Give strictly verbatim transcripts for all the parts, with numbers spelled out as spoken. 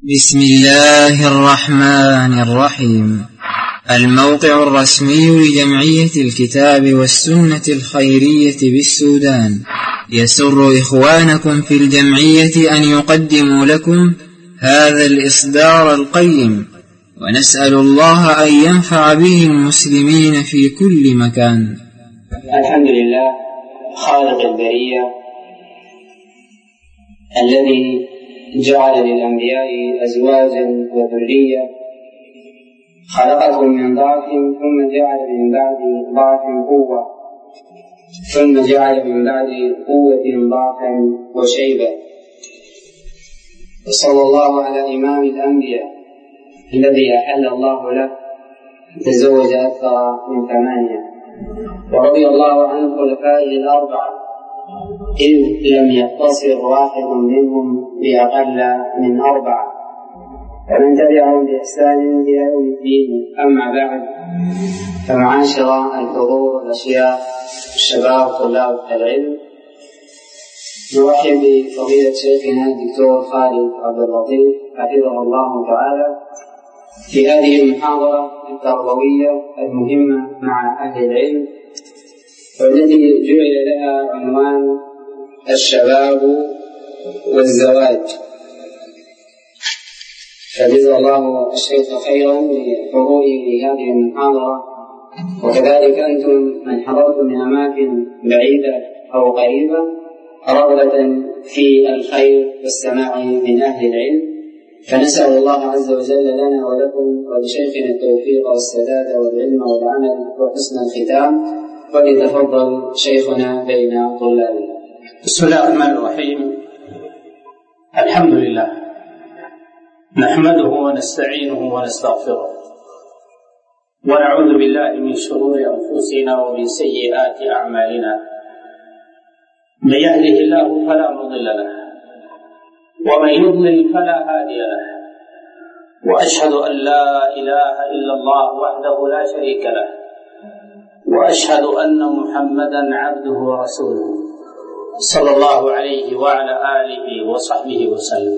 بسم الله الرحمن الرحيم. الموقع الرسمي لجمعية الكتاب والسنة الخيرية بالسودان يسر إخوانكم في الجمعية أن يقدموا لكم هذا الإصدار القيم، ونسأل الله أن ينفع به المسلمين في كل مكان. الحمد لله خالق البرية الذي جعل للأنبياء أزواجا وذرية، خلقهم من ضعف ثم جعل من بعد ضعف قوة، ثم جعل من بعد قوة ضعفا وشيبة. وصلى الله على إمام الأنبياء الذي أحل الله له تزوج أكثر من ثمانية، ورضي الله عن خلفائه الأربعة إذ لم يقتصر واحد منهم بأقل من أربعة، ومن تبعهم بإحسان إلى يوم الدين. أما بعد، فمعاشر الحضور الأشياء الشباب طلاب العلم، نرحب بفضيلة شيخنا الدكتور خالد عبد اللطيف حفظه الله تعالى في هذه المحاضرة التربوية المهمة مع أهل العلم، والتي جعل لها عنوان الشباب والزواج. فجزا الله الشيخ خيرا لحضوره لهذه المحاضرة، وكذلك أنتم من حضرتم من أماكن بعيدة أو قريبة رغبة في الخير والسماع من أهل العلم، فنسأل الله عز وجل لنا ولكم ولشيخنا التوفيق والسداد والعلم والعمل وحسن الختام. وليتفضل شيخنا بين طلابنا. بسم الله الرحمن الرحيم. الحمد لله نحمده ونستعينه ونستغفره، ونعوذ بالله من شرور أنفسنا ومن سيئات أعمالنا. من يهده الله فلا مضل له، ومن يضلل فلا هادي له، وأشهد أن لا إله إلا الله وحده لا شريك له، وأشهد أن محمدًا عبده ورسوله صلى الله عليه وعلى آله وصحبه وسلم.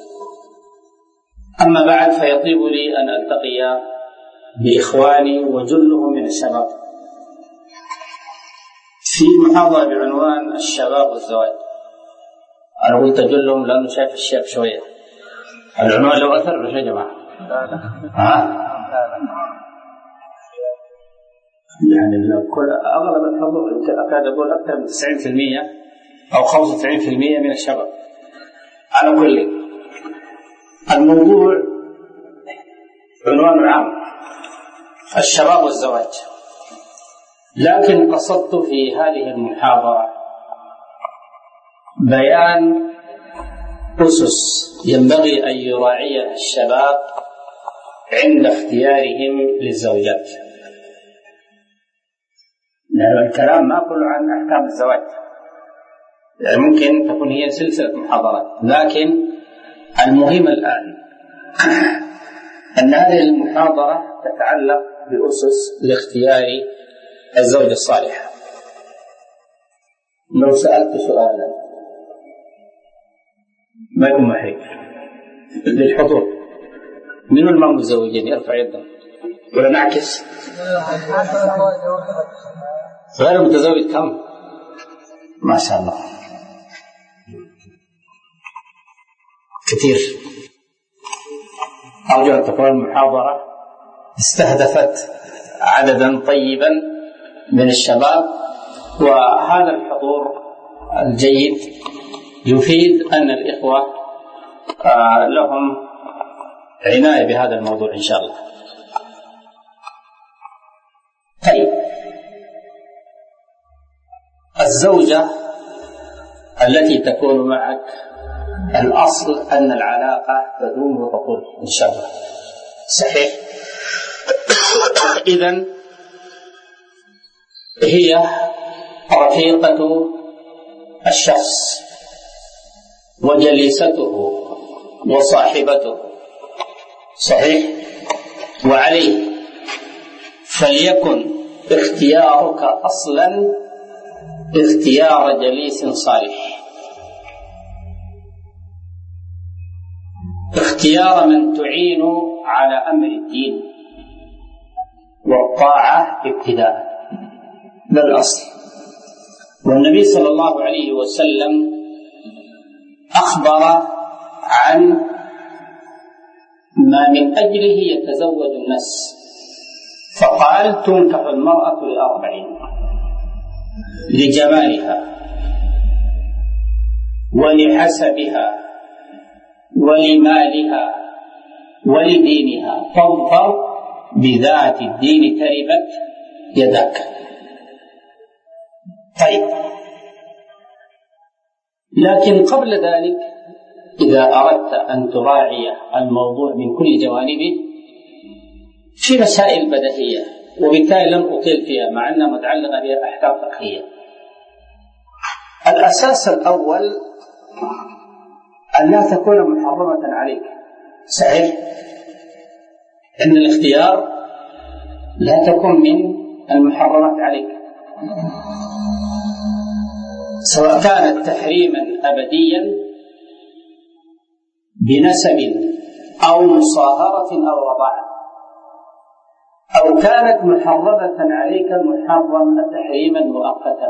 أما بعد، فيطيب لي أن ألتقي بإخواني وجلهم من الشباب في محاضرة بعنوان الشباب والزواج. أنا قلت جلهم لأنه شايف الشيخ شوية. العنوان له أثر ولا شيء يا جماعة؟ ها؟ يعني كل أغلب الحضور أكاد أقول أكثر من تسعين بالمئة أو خمسة وتسعين بالمئة من الشباب. على كل الموضوع عنوان عام، الشباب والزواج، لكن قصدت في هذه المحاضرة بيان أسس ينبغي أن يراعيها الشباب عند اختيارهم للزوجات. لأن الكلام ما كله عن أحكام الزواج، يعني ممكن تكون هي سلسلة محاضرات، لكن المهم الآن أن هذه المحاضرة تتعلق بأسس لاختيار الزوجة الصالحة. لو سألت سؤالا ما يكون محيط للحضور، من الماء متزوجين يرفع يده، ولا نعكس؟ غير متزوج كم؟ ما شاء الله كثير. أرجو أن تكون المحاضرة استهدفت عددا طيبا من الشباب، وهذا الحضور الجيد يفيد أن الإخوة لهم عناية بهذا الموضوع إن شاء الله. طيب، الزوجة التي تكون معك الأصل أن العلاقة تدوم وتطول إن شاء الله، صحيح؟ إذن هي رفيقة الشخص وجليسته وصاحبته، صحيح؟ وعليه فليكن اختيارك أصلا اختيار جليس صالح. واختيار من تعين على أمر الدين، والطاعة ابتداء بالأصل. والنبي صلى الله عليه وسلم أخبر عن ما من أجله يتزوج الناس، فقال: تنكح المرأة لأربعين: لجمالها ولحسبها ولمالها ولدينها، فاظفر بذات الدين تربت يداك. طيب، لكن قبل ذلك إذا أردت أن تراعي الموضوع من كل جوانبه في مسائل بديهية، وبالتالي لم أطيل فيها مع أنها متعلقة بها أحكام فقهية. الأساس الأول أن لا تكون محرمة عليك. صحيح أن الاختيار لا تكون من المحرمات عليك، سواء كانت تحريما أبديا بنسب أو مصاهرة أو رضاعة، أو كانت محرمة عليك المحرم تحريما مؤقتا،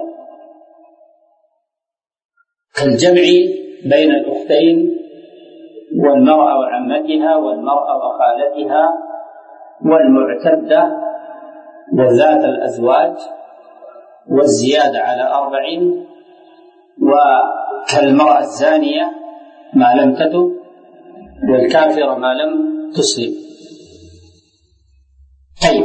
كالجمع بين الأختين والمرأة وعمتها والمرأة وخالتها والمعتدة وذات الأزواج والزيادة على أربعين، وكالمرأة الزانية ما لم تتب والكافرة ما لم تسلم. طيب،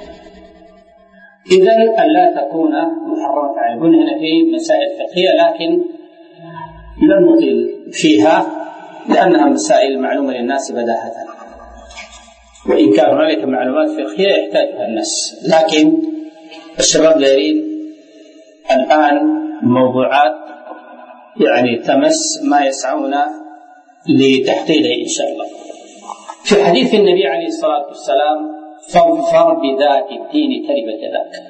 إذن ألا تكون محرمة عليكم. هنا في مسائل فقهية لكن لن نطيل فيها لأنها مسائل معلومة للناس بداهة، وإن كان هنالك معلومات فقهية يحتاجها الناس، لكن الشباب لا يريد الآن موضوعات يعني تمس ما يسعون لتحقيقه إن شاء الله. في حديث النبي عليه الصلاة والسلام: فاظفر بذات الدين تربت يداك،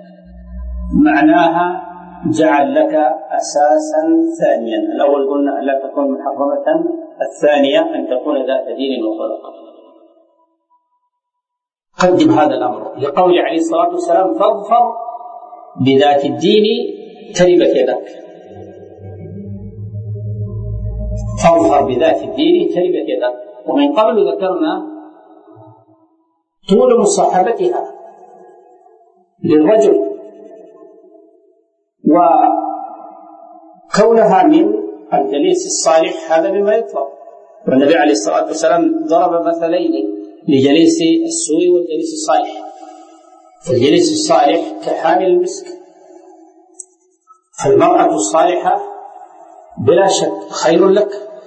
معناها جعل لك أساسا ثانيا. الأول قلنا أن لا تكون محرمة، الثانية أن تكون ذات دين وخلق. قدم هذا الأمر لقول عليه الصلاة والسلام: فاظفر بذات الدين تربت يداك. فاظفر بذات الدين تربت يداك. ومن قبل ذكرنا طول مصاحبتها للرجل وكونها من الجليس الصالح، هذا مما يطلب. والنبي عليه الصلاة والسلام ضرب مثلين لجليس السوء والجليس الصالح. فالجليس الصالح كحامل المسك، فالمرأة الصالحة بلا شك خير لك.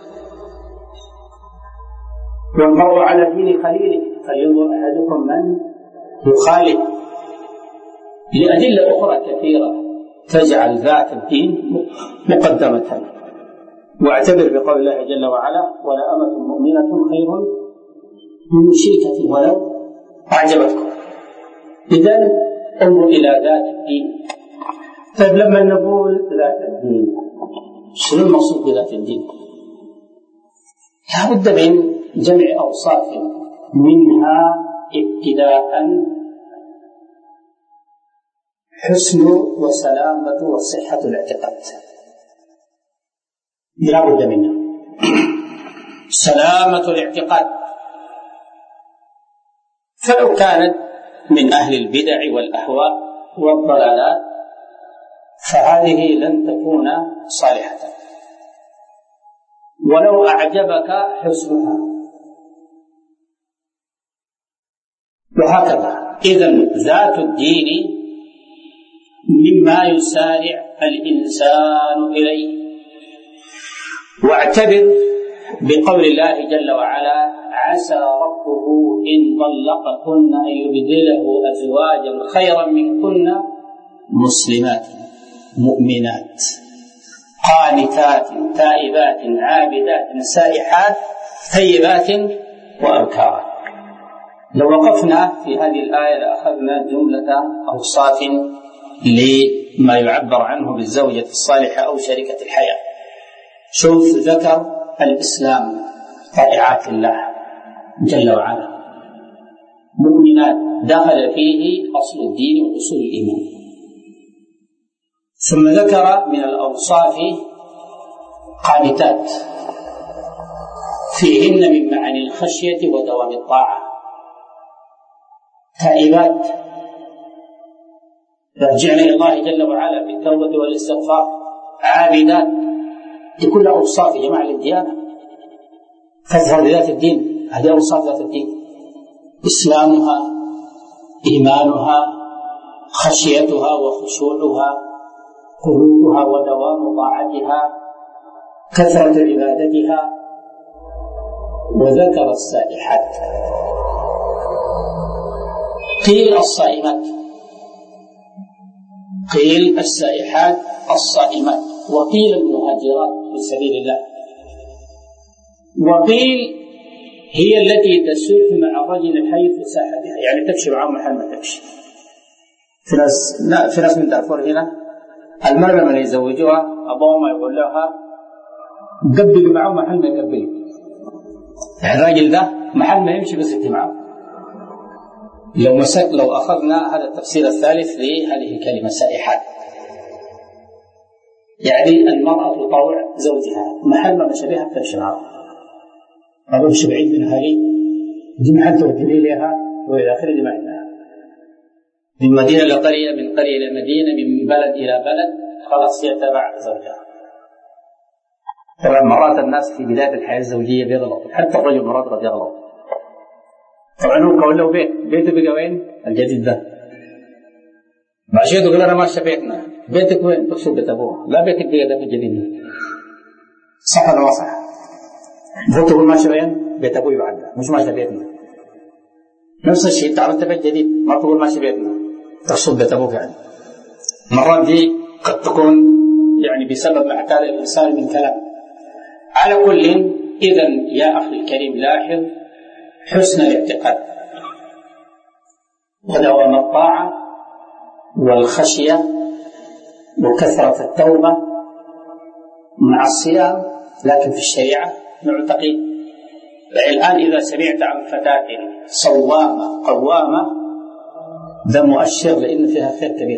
والمرء على دين خليله فلينظر أحدكم من يخالف، لأدلة أخرى كثيرة تجعل ذات الدين مقدمة. واعتبر بقول الله جل وعلا: ولا أمة مؤمنة خير من مشركة ولو أعجبتكم. إذن انظر إلى ذات الدين. طيب، لما نقول ذات الدين شنو المقصود بذات الدين؟ لا بد من جمع أوصاف، منها ابتداء حسن وسلامة وصحة الاعتقاد، لا بد منها. سلامة الاعتقاد، فلو كانت من أهل البدع والأهواء والضلالات فهذه لن تكون صالحة ولو أعجبك حسنها، وهكذا. إذن ذات الدين مما يسارع الإنسان إليه. واعتبر بقول الله جل وعلا: عسى ربه إن طلقكن أن يبدله أزواجا خيرا منكن مسلمات مؤمنات قانتات تائبات عابدات سائحات ثيبات وأبكارا. لو وقفنا في هذه الآية لأخذنا جملة أوصاف لما يعبر عنه بالزوجة الصالحة أو شريكة الحياة. شوف، ذكر الإسلام، طائعات الله جل وعلا مؤمنات، دخل فيه أصل الدين وأصول الإيمان. ثم ذكر من الأوصاف قانتات فيهن من معاني الخشية ودوام الطاعة، تائبات يرجعن إلى الله جل وعلا بالتوبة والاستغفار، عابدات، لكل أوصاف جماعة الديانة تظهر بذات الدين. هذه أوصاف ذات الدين: إسلامها، إيمانها، خشيتها وخشوعها، قنوتها ودوام طاعتها، كثرة عبادتها. وذكر السائحات، قيل الصائمات، قيل السائحات الصائمات، وقيل المهاجرات في سبيل الله، وقيل هي التي تسوح مع الرجل حيث ساحتها، يعني تمشي معه محل ما تمشي. في ناس لا في ناس من دارفور هنا المرأة لما يزوجوها أبوها ما يقول لها قبل معه محل ما يقبل، يعني الراجل ده محل ما يمشي بس انت معه. لو مسك لو أخذنا هذا التفسير الثالث لهذه الكلمة سائحات، يعني المرأة تطاوع زوجها محل ما مشى بها تمشي معه، ما بمشي بعيد من هذه دي محل تودي لها وإلى آخره ما عندها. من مدينة إلى قرية، من قرية إلى مدينة، من بلد إلى بلد، خلاص يتبع زوجها. طبعا مرات الناس في بداية الحياة الزوجية بيغلطوا، حتى الرجل مرات قد يغلط. طبعا هو كون له بيت، بيته بقى وين؟ الجديد ده. ماشي تقول أنا ماشي بيتنا، بيتك وين؟ تقصد بيت أبوه، لا بيتك بقى ده في الجديد. صح ولا ما صح؟ هو تقول ماشي وين؟ بيت أبوي بعد ده، مش ماشي بيتنا. نفس الشيء تعرفت بيت جديد، ما تقول ماشي بيتنا، تقصد بيت أبوك يعني. مرات دي قد تكون يعني بسبب ما اعتاد الإنسان من كلام. على كل إذن يا أخي الكريم لاحظ حسن الاعتقاد ودوام الطاعة والخشية وكثرة التوبة مع الصيام، لكن في الشريعة نعتقد. الآن إذا سمعت عن فتاة صوامة قوامة ده مؤشر لأن فيها خير كبير،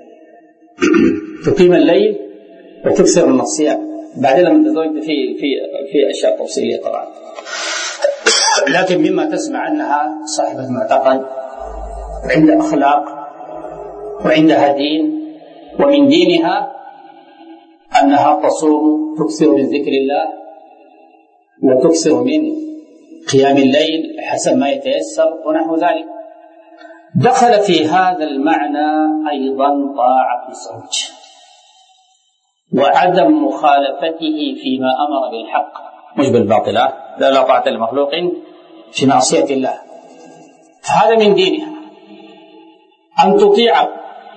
تقيم الليل وتكثر من الصيام. بعدين لما تزوج في في في أشياء تفصيلية طبعا، لكن مما تسمع أنها صاحبة معتقد وعندها أخلاق وعندها دين، ومن دينها أنها تصوم، تكثر من ذكر الله وتكثر من قيام الليل حسب ما يتيسر ونحو ذلك. دخل في هذا المعنى أيضا طاعة الزوج وعدم مخالفته فيما أمر بالحق مش بالباطل، لا لا طاعة لمخلوق في معصية الله. هذا من دينها أن تطيعه،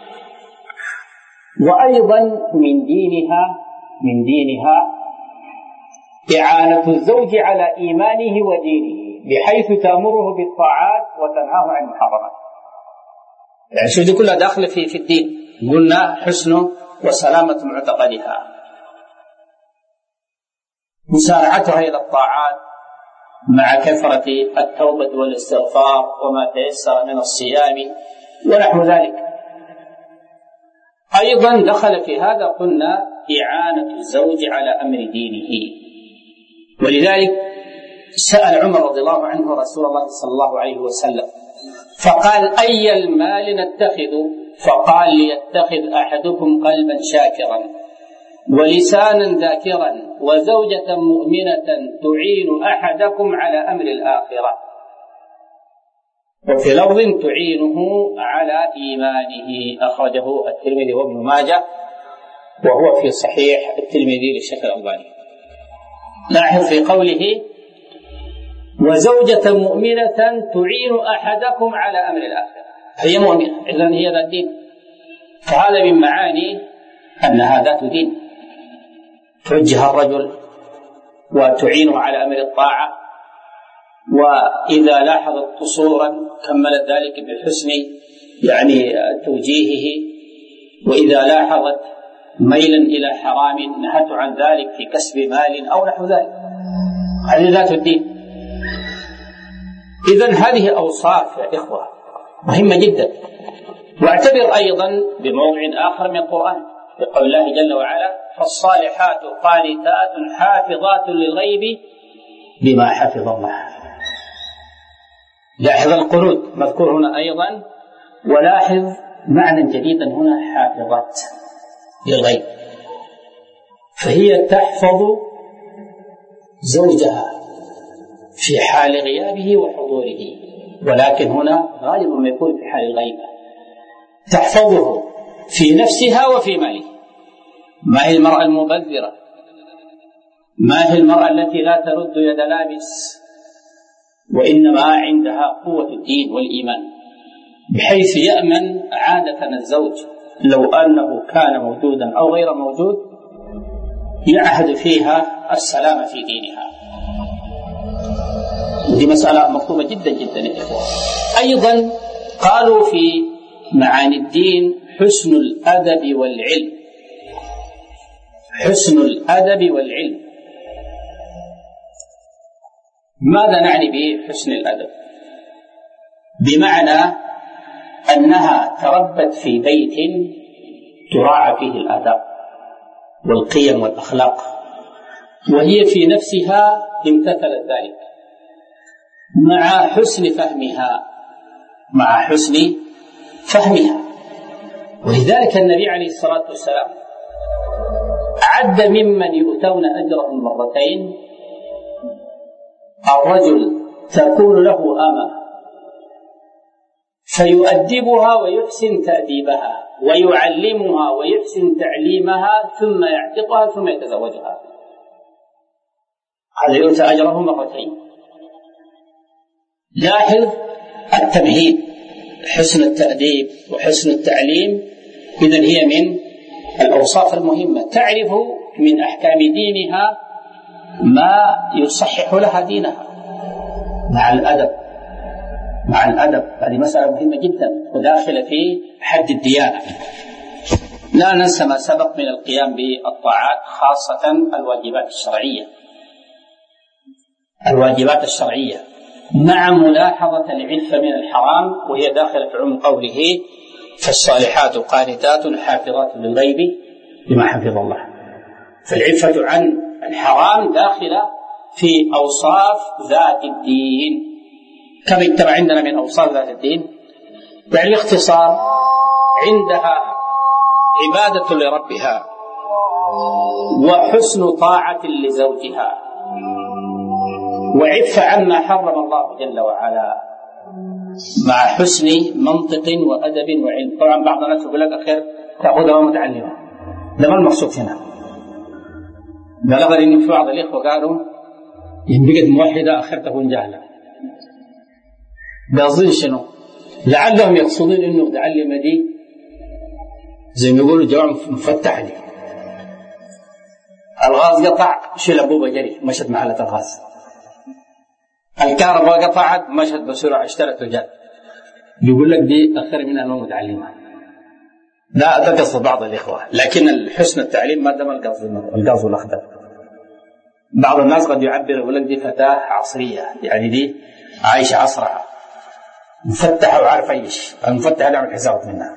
وأيضا من دينها من دينها إعانة الزوج على إيمانه ودينه بحيث تأمره بالطاعات وتنهاه عن المحرمات. يعني شو دي كلها داخلة في في الدين. قلنا حسن وسلامة معتقدها، مسارعتها إلى الطاعات مع كثرة التوبة والاستغفار وما تيسر من الصيام ونحو ذلك. أيضا دخل في هذا قلنا إعانة الزوج على أمر دينه، ولذلك سأل عمر رضي الله عنه رسول الله صلى الله عليه وسلم فقال: أي المال نتخذ؟ فقال: ليتخذ أحدكم قلبا شاكرا ولسانا ذاكرا وزوجة مؤمنة تعين أحدكم على أمر الآخرة، وفي لفظ تعينه على إيمانه. أخرجه الترمذي وابن ماجه وهو في صحيح الترمذي للشيخ الألباني. لاحظ في قوله: وزوجة مؤمنة تعين أحدكم على أمر الآخرة، هي مؤمنة إذن هي ذات دين. فهذا من معاني أنها ذات دين، توجه الرجل وتعينه على أمر الطاعة، وإذا لاحظت قصورا كملت ذلك بحسن يعني توجيهه، وإذا لاحظت ميلا إلى حرام نهته عن ذلك في كسب مال أو نحو ذلك. هذه ذات الدين. إذن هذه أوصاف يا إخوة مهمة جدا. واعتبر أيضا بموضع آخر من القرآن بقول الله جل وعلا: فالصالحات قانتات حافظات للغيب بما حفظ الله. لاحظ القنوت مذكور هنا أيضا، ولاحظ معنى جديدا هنا: حافظات للغيب، فهي تحفظ زوجها في حال غيابه وحضوره، ولكن هنا غالبا ما يكون في حال الغيبة. تحفظه في نفسها وفي ماله. ما هي المرأة المبذرة؟ ما هي المرأة التي لا ترد يد لابس، وإنما عندها قوة الدين والإيمان، بحيث يأمن عادة الزوج لو أنه كان موجودا أو غير موجود يعهد فيها السلام في دينها. ودي مسألة مطلوبة جدا جدا يا إخوة. أيضا قالوا في معاني الدين: حسن الأدب والعلم. حسن الأدب والعلم، ماذا نعني بحسن الأدب؟ بمعنى أنها تربت في بيت تراعى فيه الآداب والقيم والأخلاق، وهي في نفسها امتثلت ذلك مع حسن فهمها مع حسن فهمها ولذلك النبي عليه الصلاة والسلام عد ممن يؤتون أجرهم مرتين الرجل تكون له أمة فيؤدبها ويحسن تأديبها ويعلمها ويحسن تعليمها ثم يعتقها ثم يتزوجها. هذا يؤتى أجره مرتين. لاحظ التمهيد: حسن التأديب وحسن التعليم. إذن هي من الأوصاف المهمة، تعرف من أحكام دينها ما يصحح لها دينها مع الأدب. مع الأدب هذه مسألة مهمة جدا وداخلة في حد الديانة. لا ننسى ما سبق من القيام بالطاعات، خاصة الواجبات الشرعية الواجبات الشرعية مع ملاحظة العفة من الحرام، وهي داخلة في عموم قوله: فالصالحات قانتات حافظات للغيب بما حفظ الله. فالعفة عن الحرام داخلة في أوصاف ذات الدين. كم يجتمع عندنا من أوصاف ذات الدين؟ يعني الاختصار: عندها عبادة لربها، وحسن طاعة لزوجها، وعفة عما حرم الله جل وعلا، مع حسن منطق وأدب وعلم. طبعا بعض الناس يقول لك: أخير تأخذها متعلمة. ده ما المقصود هنا. بلغ إن في بعض الإخوة قالوا إن بقت موحدة أخير تكون جاهلة. قاصدين شنو؟ لعلهم يقصدون إنه تعلم دي زي ما يقولوا جواب مفتح دي. الغاز قطع، شيل أبوبة جري مشت محلة الغاز. الكهرباء قطعت، مشت بسرعة اشترت وجات. يقول لك دي أخر منها أنه متعلمة. لا تقصد بعض الإخوة، لكن الحسن التعليم ما دام القاص والأخضر. بعض الناس قد يعبر يقول لك دي فتاة عصرية، يعني دي عايشة عصرها، مفتحة وعارفة ايش المفتحة، نعمل حسابات منها.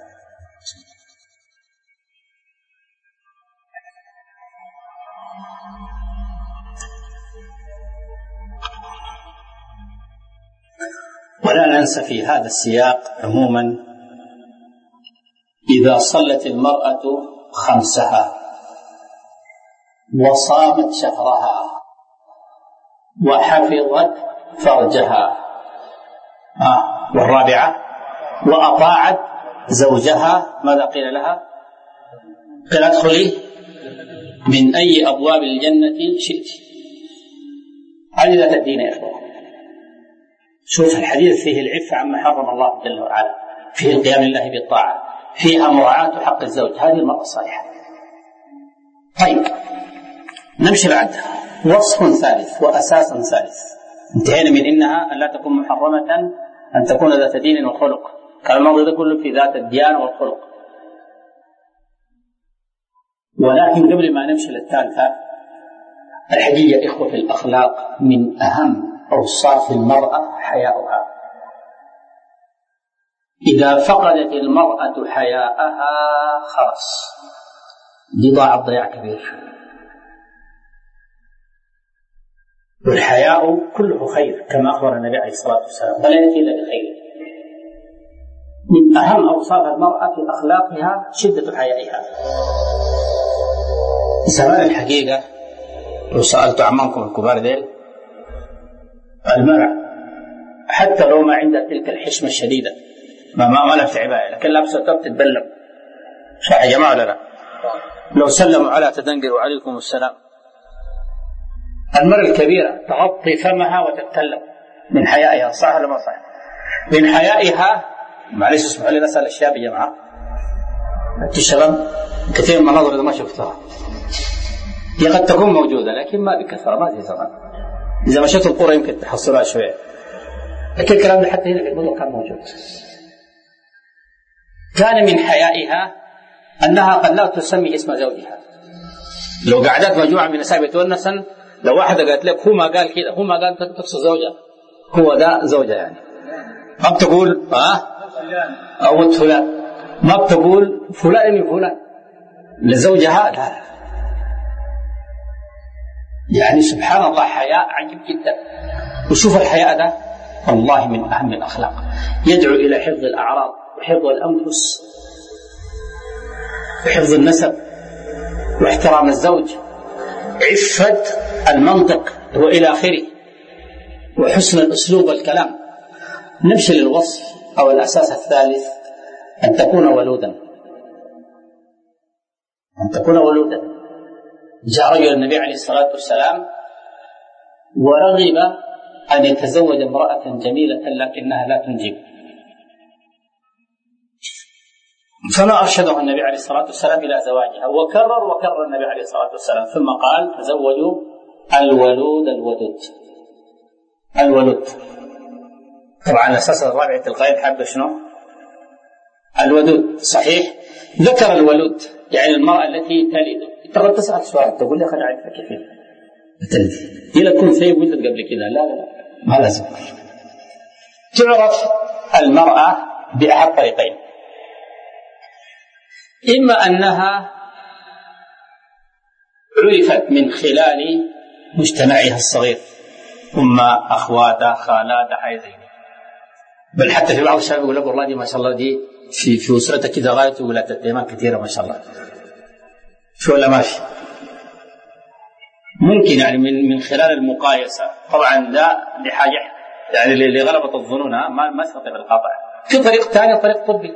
ولا ننسى في هذا السياق عموما: إذا صلت المرأة خمسها وصامت شهرها وحفظت فرجها، آه والرابعة وأطاعت زوجها، ماذا قيل لها؟ قيل: ادخلي من أي أبواب الجنة شئت. هذه ذات الدين يا إخوة. شوف الحديث فيه العفة عما حرم الله جل وعلا، فيه القيام لله بالطاعة، فيها مراعاة حق الزوج. هذه المرأة الصالحة. طيب نمشي بعدها. وصف ثالث وأساس ثالث. انتهينا من إنها أن لا تكون محرمة، أن تكون ذات دين وخلق. كان الموضوع ده كله في ذات الديانة والخلق. ولكن قبل ما نمشي للثالثة، الحقيقة إخوة الأخلاق من أهم أوصاف المرأة حياؤها. إذا فقدت المرأة حياءها خلاص دي ضاعت ضياع كبير. والحياء كله خير كما أخبر النبي عليه الصلاة والسلام، فلا يأتي إلا بخير. من أهم أوصاف المرأة في أخلاقها شدة حيائها. زمان الحقيقة لو سألت عمانكم الكبار ديل، المرأة حتى لو ما عندها تلك الحشمة الشديدة ما ما ما لابسة عباية لكن لابسة ثوب تتبلم، صح يا جماعة ولا لا؟ لو سلموا على تدنقر وعليكم السلام. المرأة الكبيرة تغطي فمها وتتكلم من حيائها، صح ولا ما صح؟ من حيائها. معلش اسمحوا لي نسأل الشباب يا جماعة، الشباب كثير من المناظر إذا ما شفتها هي قد تكون موجودة لكن ما بكثرة، ما زي زمان. إذا مشيت القرى يمكن تحصلها شوية، لكن الكلام ده حتى هنا في المدن كان موجود. كان من حيائها أنها قد لا تسمي اسم زوجها. لو قعدت مجموعة من النساء بتونسا، لو واحدة قالت لك هو ما قال كده، هو ما قال تقصد زوجها، هو ده زوجها يعني. ما بتقول ها أو فلان، ما بتقول فلان من فلان لزوجها، لا. يعني سبحان الله حياء عجيب جدا. وشوف الحياء ده والله من أهم الأخلاق، يدعو إلى حفظ الأعراض وحفظ الأنفس وحفظ النسب واحترام الزوج، عفة المنطق وإلى آخره، وحسن الأسلوب والكلام. نمشي للوصف أو الأساس الثالث، أن تكون ولودا. أن تكون ولودا. جاء رجل النبي عليه الصلاة والسلام ورغب أن يتزوج امرأة جميلة لكنها لا تنجب، فما أرشده النبي عليه الصلاة والسلام إلى زواجها، وكرر وكرر النبي عليه الصلاة والسلام، ثم قال تزوجوا الولود الودود. الولود طبعا الأساس الرابع تلقائي حابة شنو؟ الودود. صحيح ذكر الولود يعني المرأة التي تلد. ترى تسأل سؤال تقول لي خلي أعرفها كيف تلد، هي لا تكون ثيب ولدت قبل كذا، لا لا لا ما لازم. تعرف المرأة بأحد طريقين، إما أنها عرفت من خلال مجتمعها الصغير، أم أخواتها خالاتها حاجة زي، بل حتى في بعض الشباب يقول لك والله دي ما شاء الله دي في في أسرتك كذا غاية ولادة الإيمان كثيرة ما شاء الله، شو ولا ماشي. ممكن يعني من من خلال المقايسة، طبعا لا لحاجة يعني لغلبة الظنون ما ما استطيع القطع. في طريق ثاني طريق طبي،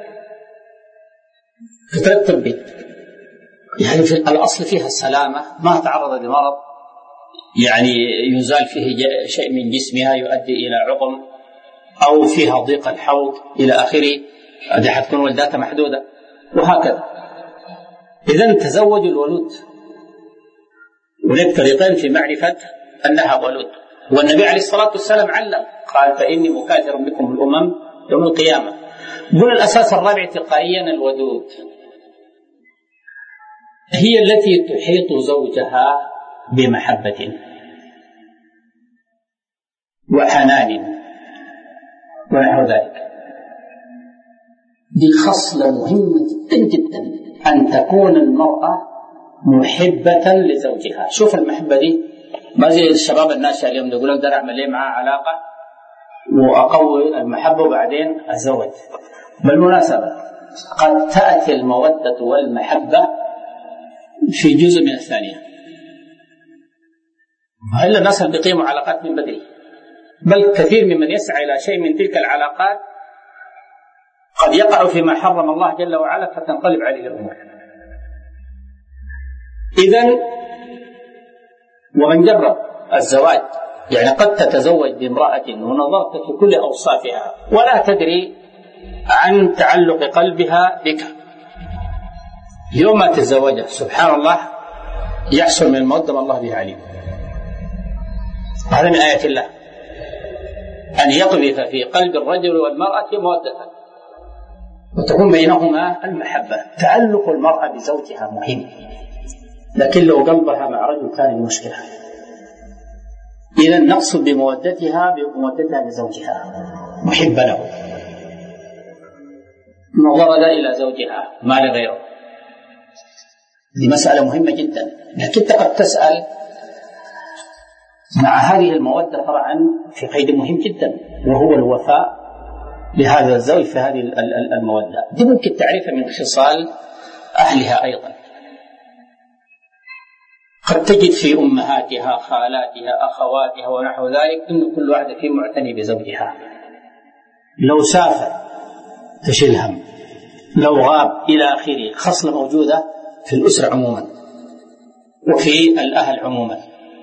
في طريق طبي يعني في الأصل فيها السلامة، ما تعرض لمرض يعني يزال فيه شيء من جسمها يؤدي إلى عقم أو فيها ضيق الحوض إلى آخره، هذه حتكون ولداتها محدودة وهكذا. إذن تزوج الولود، هناك طريقين في معرفة أنها ولود، والنبي عليه الصلاة والسلام علم قال فإني مكاثر بكم الأمم يوم القيامة. قل الأساس الرابع تلقائيا الودود هي التي تحيط زوجها بمحبة وحنان ونحو ذلك. دي خصلة مهمة جدا جدا، أن تكون المرأة محبة لزوجها. شوف المحبة دي ما زي الشباب الناشئ اليوم يقول لك ده أعمل لي معاه علاقة وأقوي المحبة وبعدين أزوج. بالمناسبة قد تأتي المودة والمحبة في جزء من الثانية، إلا الناس اللي بيقيموا علاقات من بدري، بل كثير ممن يسعى إلى شيء من تلك العلاقات قد يقع فيما حرم الله جل وعلا فتنقلب عليه الأمور. إذن ومن جرب الزواج يعني قد تتزوج بامرأة ونظرت في كل أوصافها ولا تدري عن تعلق قلبها بك، يوم ما تتزوجها سبحان الله يحصل من المودة الله به عليم. هذا من آيات الله أن يقذف في قلب الرجل والمرأة مودة وتكون بينهما المحبة. تعلق المرأة بزوجها مهم، لكن لو قلبها مع رجل كان المشكلة. إذا نقصد بمودتها بمودتها لزوجها، محبة له، نظرة إلى زوجها ما لغيره. دي مسألة مهمة جدا. لكن قد تسأل مع هذه المودة فرعا في قيد مهم جدا، وهو الوفاء لهذا الزوج في هذه المودة. دي ممكن تعرفها من خصال أهلها أيضا. قد تجد في أمهاتها، خالاتها، أخواتها ونحو ذلك أن كل واحدة فيه معتني بزوجها. لو سافر تشيل هم، لو غاب إلى آخره. خصلة موجودة في الأسرة عموما وفي الأهل عموما.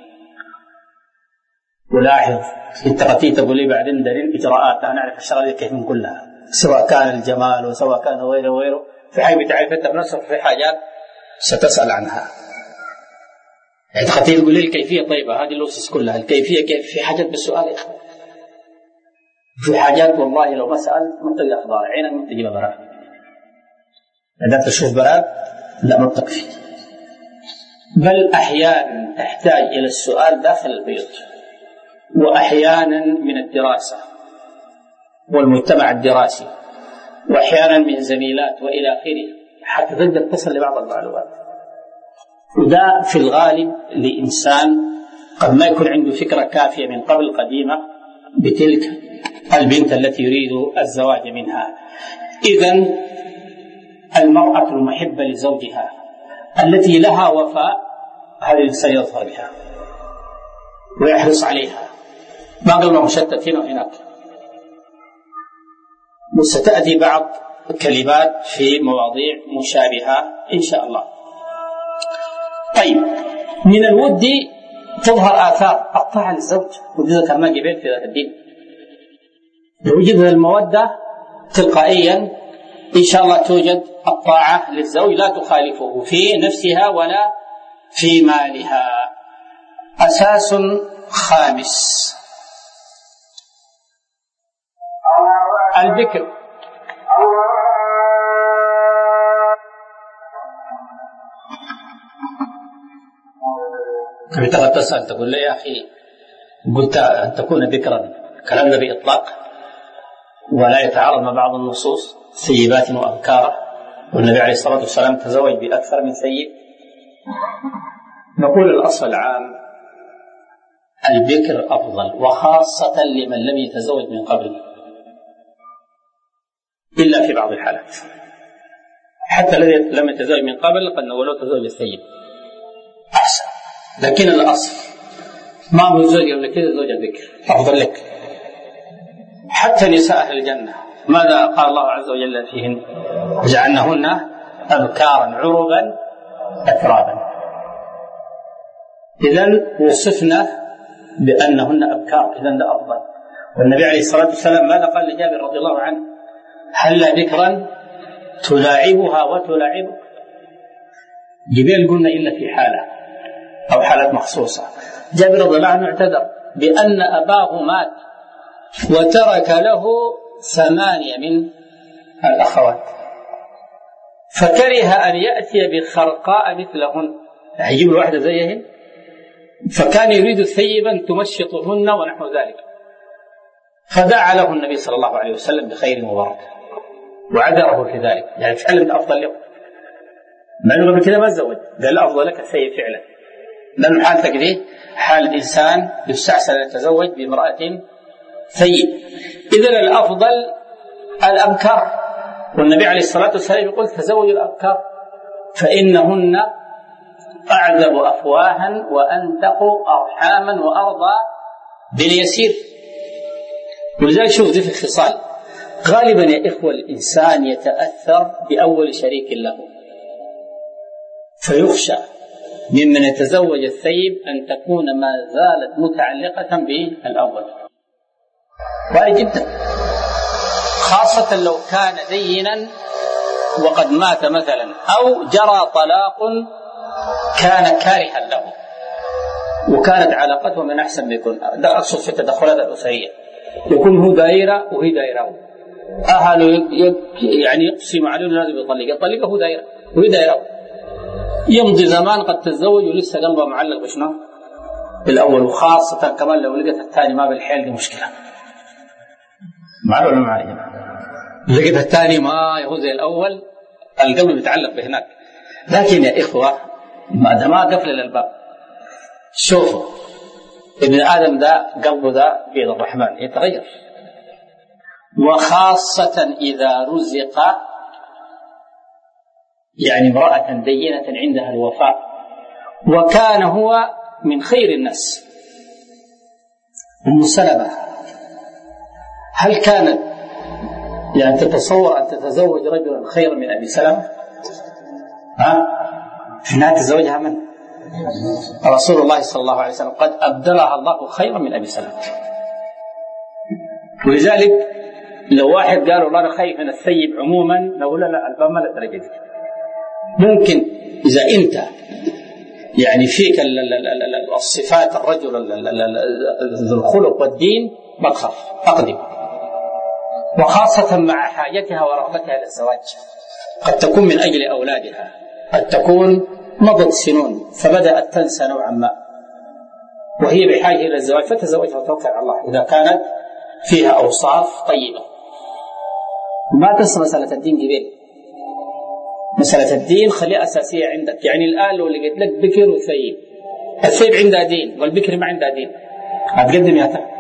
ولاحظ انت قتيت تقول لي بعدين دارين إجراءات، أنا أعرف الشغلة كيف من كلها، سواء كان الجمال وسواء كان غيره وغيره. في حاجة بتعرف أنت بنفسك، في حاجات ستسأل عنها. يعني قتيت تقول لي الكيفية طيبة، هذه الأسس كلها الكيفية كيف. في حاجات بالسؤال يا إخوان، في حاجات والله لو ما سألت ما تلقى أخبار، عينك ما تجيب براء. إذا تشوف براء لا ما تكفي، بل أحيانا تحتاج إلى السؤال داخل البيت، وأحيانا من الدراسة والمجتمع الدراسي، وأحيانا من زميلات وإلى آخره، حتى تقدر تصل لبعض المعلومات. وده في الغالب لإنسان قد ما يكون عنده فكرة كافية من قبل قديمة بتلك البنت التي يريد الزواج منها. إذن المرأة المحبة لزوجها التي لها وفاء، هذا الإنسان يظهر بها ويحرص عليها، ما قلنا مشتت هنا وهناك. وستأتي بعض الكلمات في مواضيع مشابهة إن شاء الله. طيب، من الود تظهر آثار الطاعة للزوج، وذكر ما قبل في ذات الدين. لو وجد المودة تلقائيا إن شاء الله توجد الطاعة للزوج لا تخالفه في نفسها ولا في مالها. أساس خامس البكر. كنت قد تسأل تقول لي يا أخي قلت أن تكون بكرا، كلام ده بإطلاق ولا يتعارض مع بعض النصوص، سيبات وأبكارا، والنبي عليه الصلاة والسلام تزوج بأكثر من سيب. نقول الأصل العام البكر أفضل، وخاصة لمن لم يتزوج من قبل، إلا في بعض الحالات. حتى الذي لم يتزوج من قبل قد نقول له تزوج السيب أحسن، لكن الأصل ما هو زوج قبل كذا، زوج البكر أفضل لك. حتى نساء أهل الجنة ماذا قال الله عز وجل فيهن؟ جعلناهن أبكارا عربا أترابا. إذن وصفنا بأنهن أبكار، إذن ده أفضل. والنبي عليه الصلاة والسلام ماذا قال لجابر رضي الله عنه؟ هل بكرا تلاعبها وتلاعبك؟ جبال قلنا إلا في حالة أو حالات مخصوصة. جابر رضي الله عنه اعتذر بأن أباه مات وترك له ثمانية من الأخوات، فكره أن يأتي بخرقاء مثلهن، يجيب الواحدة زيهن، فكان يريد ثيبا تمشطهن ونحو ذلك، فدعا له النبي صلى الله عليه وسلم بخير وبركة وعذره في ذلك. يعني فعلا أفضل له، مع أنه قبل كده ما تزوج، قال أفضل لك الثيب فعلا، لأن حالتك دي حال الإنسان يستحسن أن يتزوج بامرأة ثيب. إذن الأفضل الأبكار، والنبي عليه الصلاة والسلام يقول تزوج الأبكار فإنهن أعذب أفواها وأنتق أرحاما وأرضى باليسير. ولذلك شوف ذي في الخصال غالبا يا إخوة الإنسان يتأثر بأول شريك له، فيخشى ممن يتزوج الثيب أن تكون ما زالت متعلقة بالأول، وارد جدا، خاصة لو كان دينا وقد مات مثلا، أو جرى طلاق كان كارها له وكانت علاقته من أحسن ما يكون. ده أقصد في التدخلات الأسرية، يكون هو دائرة وهي دائرة، أهله يعني يقسم عليه لازم يطلق، يطلقه هو دائرة وهي دائرة، يمضي زمان قد تتزوج ولسه قلبه معلق بشنو بالأول، وخاصة كمان لو لقيت الثاني ما بالحيل دي مشكلة. معلومة ولا معي؟ لقيت الثاني ما يهو زي الأول، القلب بيتعلق بهناك. لكن يا إخوة ما دام قفل الباب، شوفوا ابن آدم ده قلبه ده بيد الرحمن يتغير، وخاصة إذا رزق يعني امرأة دينة عندها الوفاء، وكان هو من خير الناس. أم سلمة هل كانت يعني تتصور أن تتزوج رجلا خيرا من أبي سلمة؟ ها؟ حينها تزوجها من؟ رسول الله صلى الله عليه وسلم قد أبدلها الله خيرا من أبي سلمة. ولذلك لو واحد قالوا لا أنا خايف من الثيب عموما، نقول لا لا الباب ما للدرجة دي. ممكن إذا أنت يعني فيك الصفات الرجل ذو الخلق والدين ما تخاف، أقدم، وخاصة مع حاجتها ورغبتها للزواج. قد تكون من أجل أولادها، قد تكون مضت سنون فبدأت تنسى نوعا ما وهي بحاجة إلى الزواج، فتزوجها وتوكل على الله إذا كانت فيها أوصاف طيبة. ما تنسى مسألة الدين قبيل، مسألة الدين خليها أساسية عندك. يعني الآن لو لقيت لك بكر وثيب، الثيب عندها دين والبكر ما عندها دين، هتقدم يا ترى؟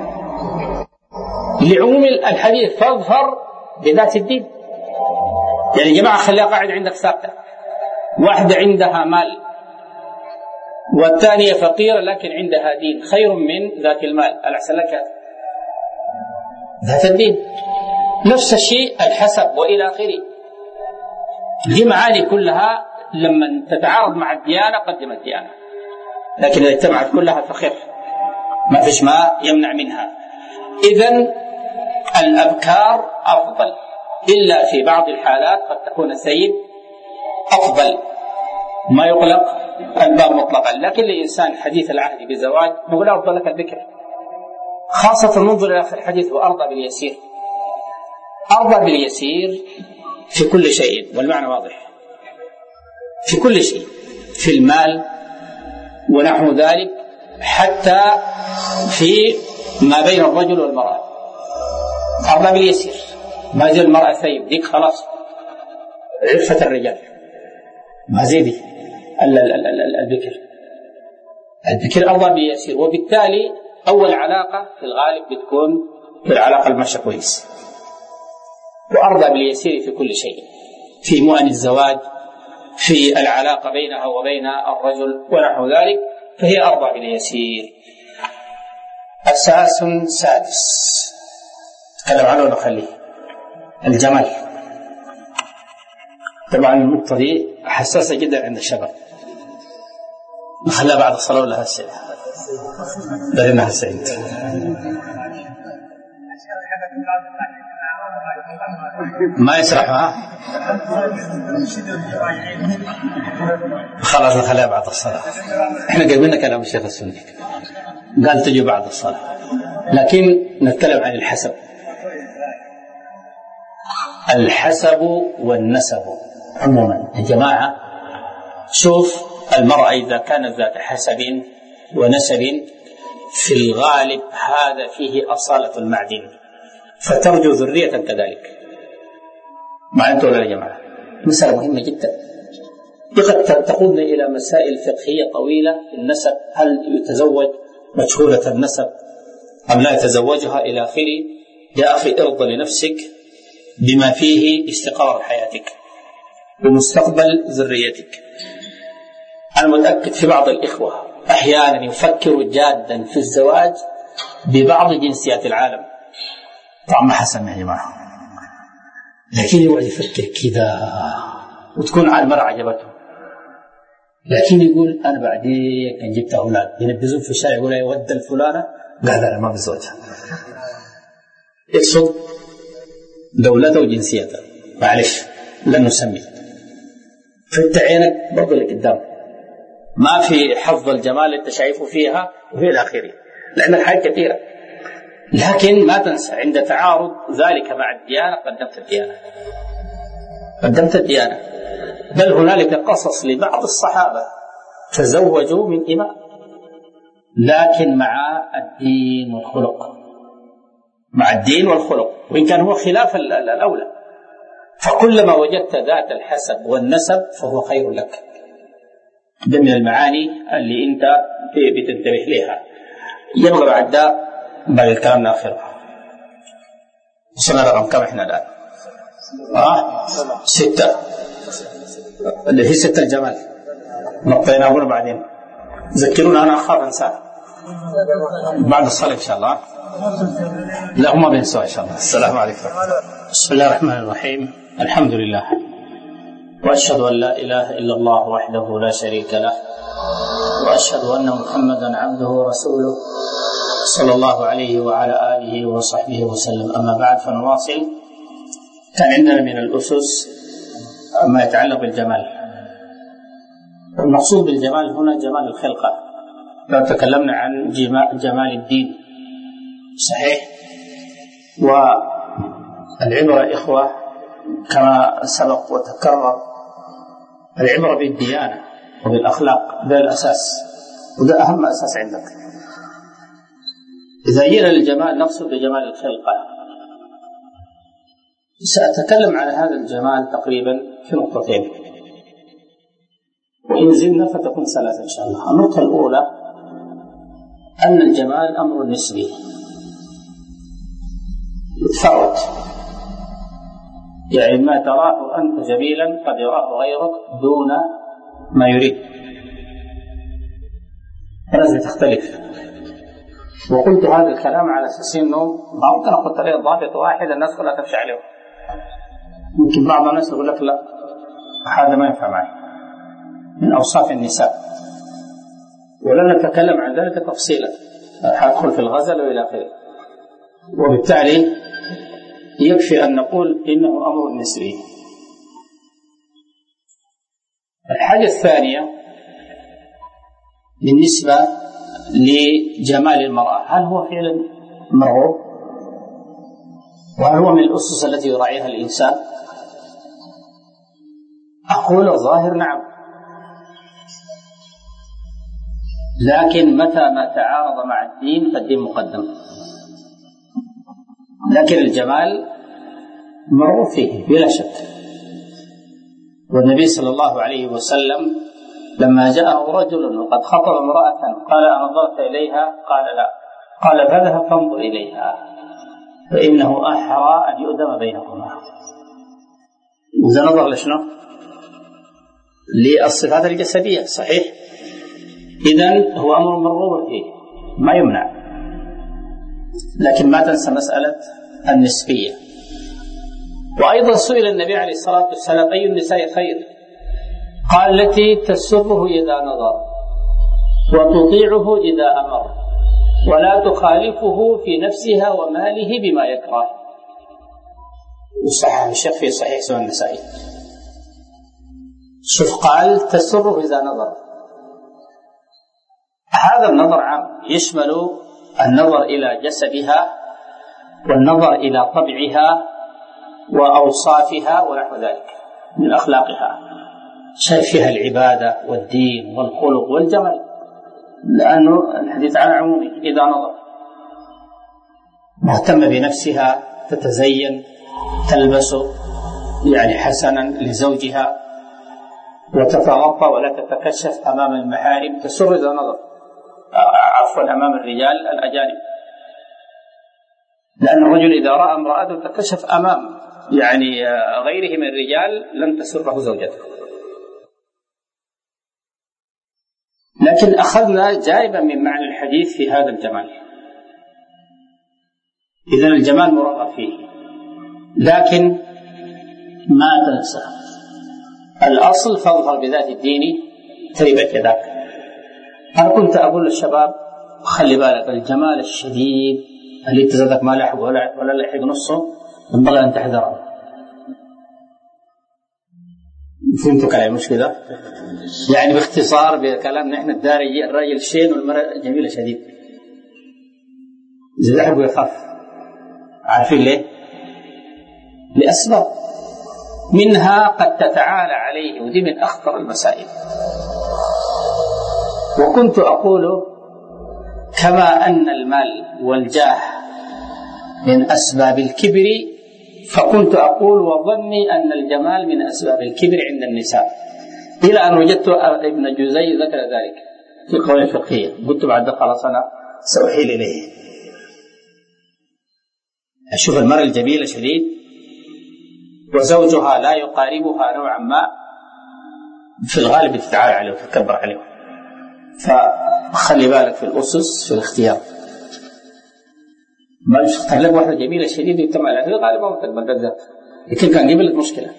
لعموم الحديث فاظفر بذات الدين. يعني يا جماعة خليها قاعدة عندك ثابتة، واحدة عندها مال والثانية فقيرة لكن عندها دين، خير من ذات المال، الأحسن لك ذات الدين. نفس الشيء الحسب وإلى آخره. دي معاني كلها لما تتعارض مع الديانة قدم الديانة، لكن إذا اجتمعت كلها فخير، ما فيش ما يمنع منها. إذن الأبكار أفضل، إلا في بعض الحالات قد تكون الثيب أفضل، ما يغلق الباب مطلقا. لكن لإنسان حديث العهد بالزواج نقول أفضل لك البكر، خاصة ننظر إلى آخر الحديث وأرضى باليسير. أرضى باليسير في كل شيء، والمعنى واضح، في كل شيء، في المال ونحو ذلك، حتى في ما بين الرجل والمرأة. أرضى باليسير، ما زي المرأة ثيب ديك خلاص عفة الرجال، ما زيدي البكر. البكر أرضى باليسير، وبالتالي أول علاقة في الغالب بتكون في العلاقة المشى كويس. وأرضى باليسير في كل شيء، في مؤن الزواج، في العلاقة بينها وبين الرجل ونحو ذلك، فهي أرضى باليسير. أساس سادس تكلم عنه ونخليه، الجمال. طبعا النقطة دي حساسة جدا عند الشباب، نخليها بعد الصلاة ولا هسه؟ لأنها هسه انت ما يسرح ها؟ خلاص نخليها بعد الصلاة. احنا قبلنا كلام الشيخ السني قال تجي بعد الصلاة، لكن نتكلم عن الحسب. الحسب والنسب عموما يا جماعة، شوف المرأة إذا كانت ذات حسب ونسب في الغالب هذا فيه أصالة المعدن، فترجو ذرية كذلك. ما أنتم ولا يا جماعة؟ مسألة مهمة جدا، قد تقودنا إلى مسائل فقهية طويلة في النسب. هل يتزوج مجهولة النسب أم لا يتزوجها إلى آخره؟ يا أخي ارضى لنفسك بما فيه استقرار حياتك ومستقبل ذريتك. أنا متأكد في بعض الإخوة أحيانا يفكر جادا في الزواج ببعض جنسيات العالم، طعم حسن يا جماعة، لكن يقعد يفكر كذا وتكون على المرأة عجبته، لكن يقول أنا بعدين كان جبت أولاد ينبذون في الشارع يقول يود الفلانة، لا لا ما بزوجها، يقصد دولته وجنسيته، معلش لن نسمي. فانت عينك برضو اللي قدام، ما في حظ الجمال انت شايفه فيها وهي الأخيرة، لأن الحاجة كثيرة. لكن ما تنسى عند تعارض ذلك مع الديانة قدمت الديانة، قدمت الديانة. بل هنالك قصص لبعض الصحابة تزوجوا من إماء، لكن مع الدين والخلق، مع الدين والخلق، وإن كان هو خلاف الأولى. فكلما وجدت ذات الحسب والنسب فهو خير لك. ده من المعاني اللي أنت بتنتبه لها. يبقى بعد ده بعد الكلام ناخره. وصلنا رقم كم إحنا الآن؟ آه ستة، اللي هي ستة الجمال. نقطينا أقول بعدين، ذكرونا أنا أخاف أنساه بعد الصلاة إن شاء الله. لا هم بينسوا إن شاء الله. السلام عليكم. بسم الله الرحمن الرحيم. الحمد لله، وأشهد أن لا إله إلا الله وحده لا شريك له، وأشهد أن محمدا عبده ورسوله صلى الله عليه وعلى آله وصحبه وسلم. أما بعد، فنواصل. كان عندنا من الأسس ما يتعلق بالجمال. المقصود بالجمال هنا جمال الخلقة. لو تكلمنا عن جمال الدين صحيح، والعبرة إخوة كما سبق وتكرر، العبرة بالديانة وبالأخلاق، ده الأساس وده أهم أساس عندك. إذا جينا للجمال نقصد بجمال الخلقة. سأتكلم عن هذا الجمال تقريبا في نقطتين، وإن زدنا فتكون ثلاثة إن شاء الله. النقطة الأولى أن الجمال أمر نسبي يتفاوت، يعني ما تراه أنت جميلا قد يراه غيرك دون ما يريد، لازم تختلف. وقلت هذا الكلام على أساس أنه ما ممكن أخذ عليه ضابط واحد الناس كلها تمشي عليه. ممكن بعض الناس يقول لك لا هذا ما ينفع معي، من أوصاف النساء، ولن نتكلم عن ذلك تفصيلا، حادخل في الغزل وإلى آخره. وبالتالي يكفي أن نقول إنه أمر نسبي. الحاجة الثانية بالنسبة لجمال المرأة، هل هو فعلا مرغوب؟ وهل هو من الأسس التي يراعيها الإنسان؟ أقول الظاهر نعم، لكن متى ما تعارض مع الدين فالدين مقدم. لكن الجمال مرغوب فيه بلا شك. والنبي صلى الله عليه وسلم لما جاءه رجل وقد خطب امرأة قال أنظرت إليها؟ قال لا. قال فاذهب فانظر إليها فإنه أحرى أن يؤدم بينهما. إذا نظر لشنو؟ للصفات الجسدية صحيح، إذن هو أمر مرغوب فيه ما يمنع، لكن ما تنسى مسألة النسبية. وأيضا سئل النبي عليه الصلاة والسلام أي النساء خير؟ قال التي تسره إذا نظر وتطيعه إذا أمر ولا تخالفه في نفسها وماله بما يكره. وصحح الشيخ في صحيح سنن النسائي. شوف قال تسره إذا نظر، هذا النظر عام يشمل النظر إلى جسدها والنظر إلى طبعها وأوصافها ونحو ذلك من أخلاقها، شايف فيها العبادة والدين والخلق والجمال، لأنه الحديث عن عمومي. إذا نظر مهتمة بنفسها، تتزين، تلبس يعني حسنا لزوجها، وتتغطى ولا تتكشف أمام المحارم، تسر إذا نظر، عفوا أمام الرجال الأجانب، لأن الرجل إذا رأى امرأته تكشف أمام يعني غيره من الرجال لن تسره زوجته. لكن أخذنا جانبا من معنى الحديث في هذا الجمال. إذن الجمال مرغب فيه، لكن ما تنسى الأصل فاظفر بذات الدين تربت يداك. أنا كنت أقول للشباب خلي بالك الجمال الشديد اللي تزادك ما لحق ولا ولا لحق نصه ينبغي أن تحذره. فهمتوا كلامي مش كده؟ يعني باختصار بكلام نحن الداري الراجل شين والمرأة جميلة شديد، إذا لحق ويخاف. عارفين ليه؟ لأسباب منها قد تتعالى عليه، ودي من أخطر المسائل. وكنت أقول كما أن المال والجاه من أسباب الكبر، فكنت أقول وظني أن الجمال من أسباب الكبر عند النساء، إلى أن وجدت ابن جزي ذكر ذلك في قول الفقهية. قلت بعد خلاص أنا سأحيل إليه. أشوف المرأة الجميلة شديد وزوجها لا يقاربها نوعا ما، في الغالب تتعالى عليه وتتكبر عليه، فخلي بالك في الأسس في الاختيار. ما يختار لك واحدة جميلة شديد ويتم عليها، في الغالب ما تقبل بالذات، لكن كان قبلت مشكلة.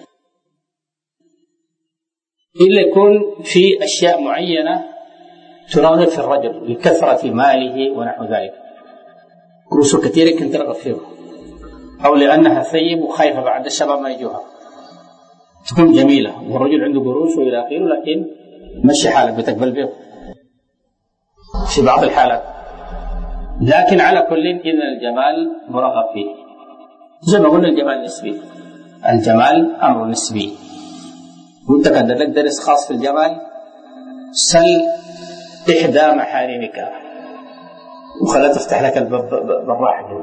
إلا يكون في أشياء معينة ترغب في الرجل لكثرة ماله ونحو ذلك، قروش كثيرة كنت ترغب فيه، أو لأنها ثيب وخايفة بعد الشباب ما يجوها. تكون جميلة والرجل عنده قروش وإلى آخره، لكن مشي حالك بتقبل به في بعض الحالات. لكن على كل إن الجمال مرغب فيه، زي ما قلنا الجمال نسبي، الجمال أمر نسبي. وأنت كان لك درس خاص في الجمال، سل إحدى محارمك وخلت تفتح لك الباب بالراحة.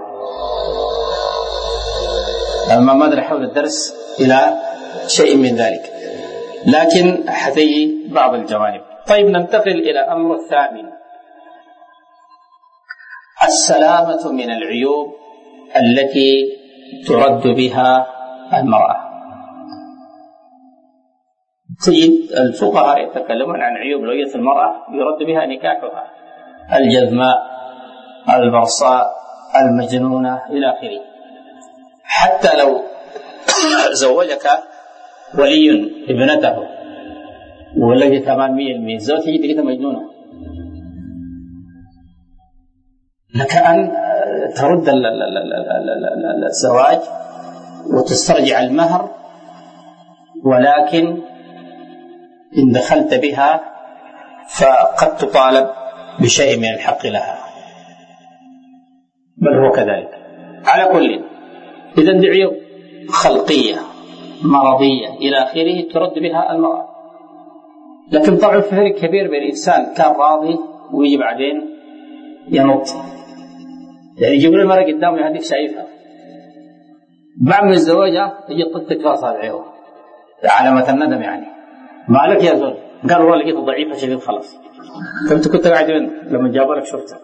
أما ما أدري حول الدرس إلى شيء من ذلك، لكن هذه بعض الجوانب. طيب ننتقل إلى أمر الثامن، السلامة من العيوب التي ترد بها المرأة. تجد الفقهاء يتكلمون عن عيوب رؤية المرأة يرد بها نكاحها، الجذماء، البرصاء، المجنونة إلى آخره. حتى لو زوجك ولي ابنته ولقي ثمانمية المية زوجة تجد كده مجنونة، لك أن ترد الزواج وتسترجع المهر، ولكن إن دخلت بها فقد تطالب بشيء من الحق لها، بل هو كذلك. على كل إذن دي عيوب خلقية مرضية إلى آخره ترد بها المرأة. لكن طبعا في فرق كبير بين الإنسان كان راضي ويجي بعدين ينط، يعني يجيب له المرأة قدامه هذيك شايفها، بعد الزواج يجي طتك راسها العيوب علامة الندم، يعني ما لك يا زول، قال والله لقيته ضعيفة شديد خلاص. كنت كنت قاعد وين لما جابوا لك شفتها؟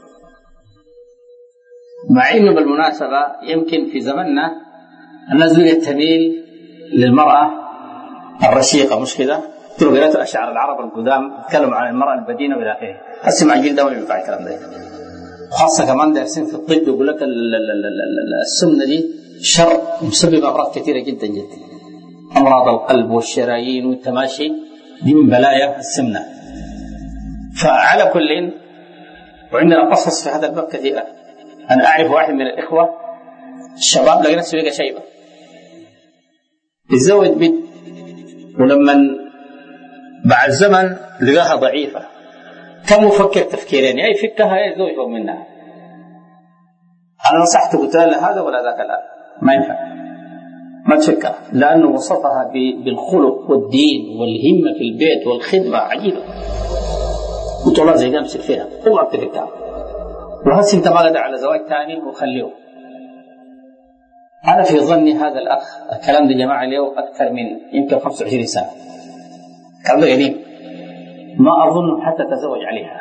مع انه بالمناسبة يمكن في زمننا الناس بدأت تميل للمرأة الرشيقة، مش كذا؟ تلو قرأت أشعار العرب القدام تكلموا عن المرأة البدينة وإلى آخره. هسه مع جيل ده ما ينفع الكلام ده، خاصة كمان دارسين في الطب يقول لك السمنة دي شر مسبب أمراض كثيرة جدا جدا، أمراض القلب والشرايين والتماشي دي من بلايا السمنة. فعلى كل، وعندنا قصص في هذا الباب كثيرة. أنا أعرف واحد من الإخوة الشباب لقى نفسه بقى شيبة، تزوج بنت، ولما بعد زمن لقاها ضعيفة، كم مفكر تفكيرين، يا يفكها يا يزوجها منها. أنا نصحته قلت له هذا ولا ذاك، لا ما ينفع، ما تفكر، لأنه وصفها بالخلق والدين والهمة في البيت والخدمة عجيبة. قلت له زي نمسك فيها اوعى تفكر، وهسه انت ما قدر على زواج ثاني وخليه. أنا في ظني هذا الأخ الكلام ده جماعة له أكثر من يمكن خمسة وعشرين سنة، الكلام ده قديم، ما أظن حتى تزوج عليها،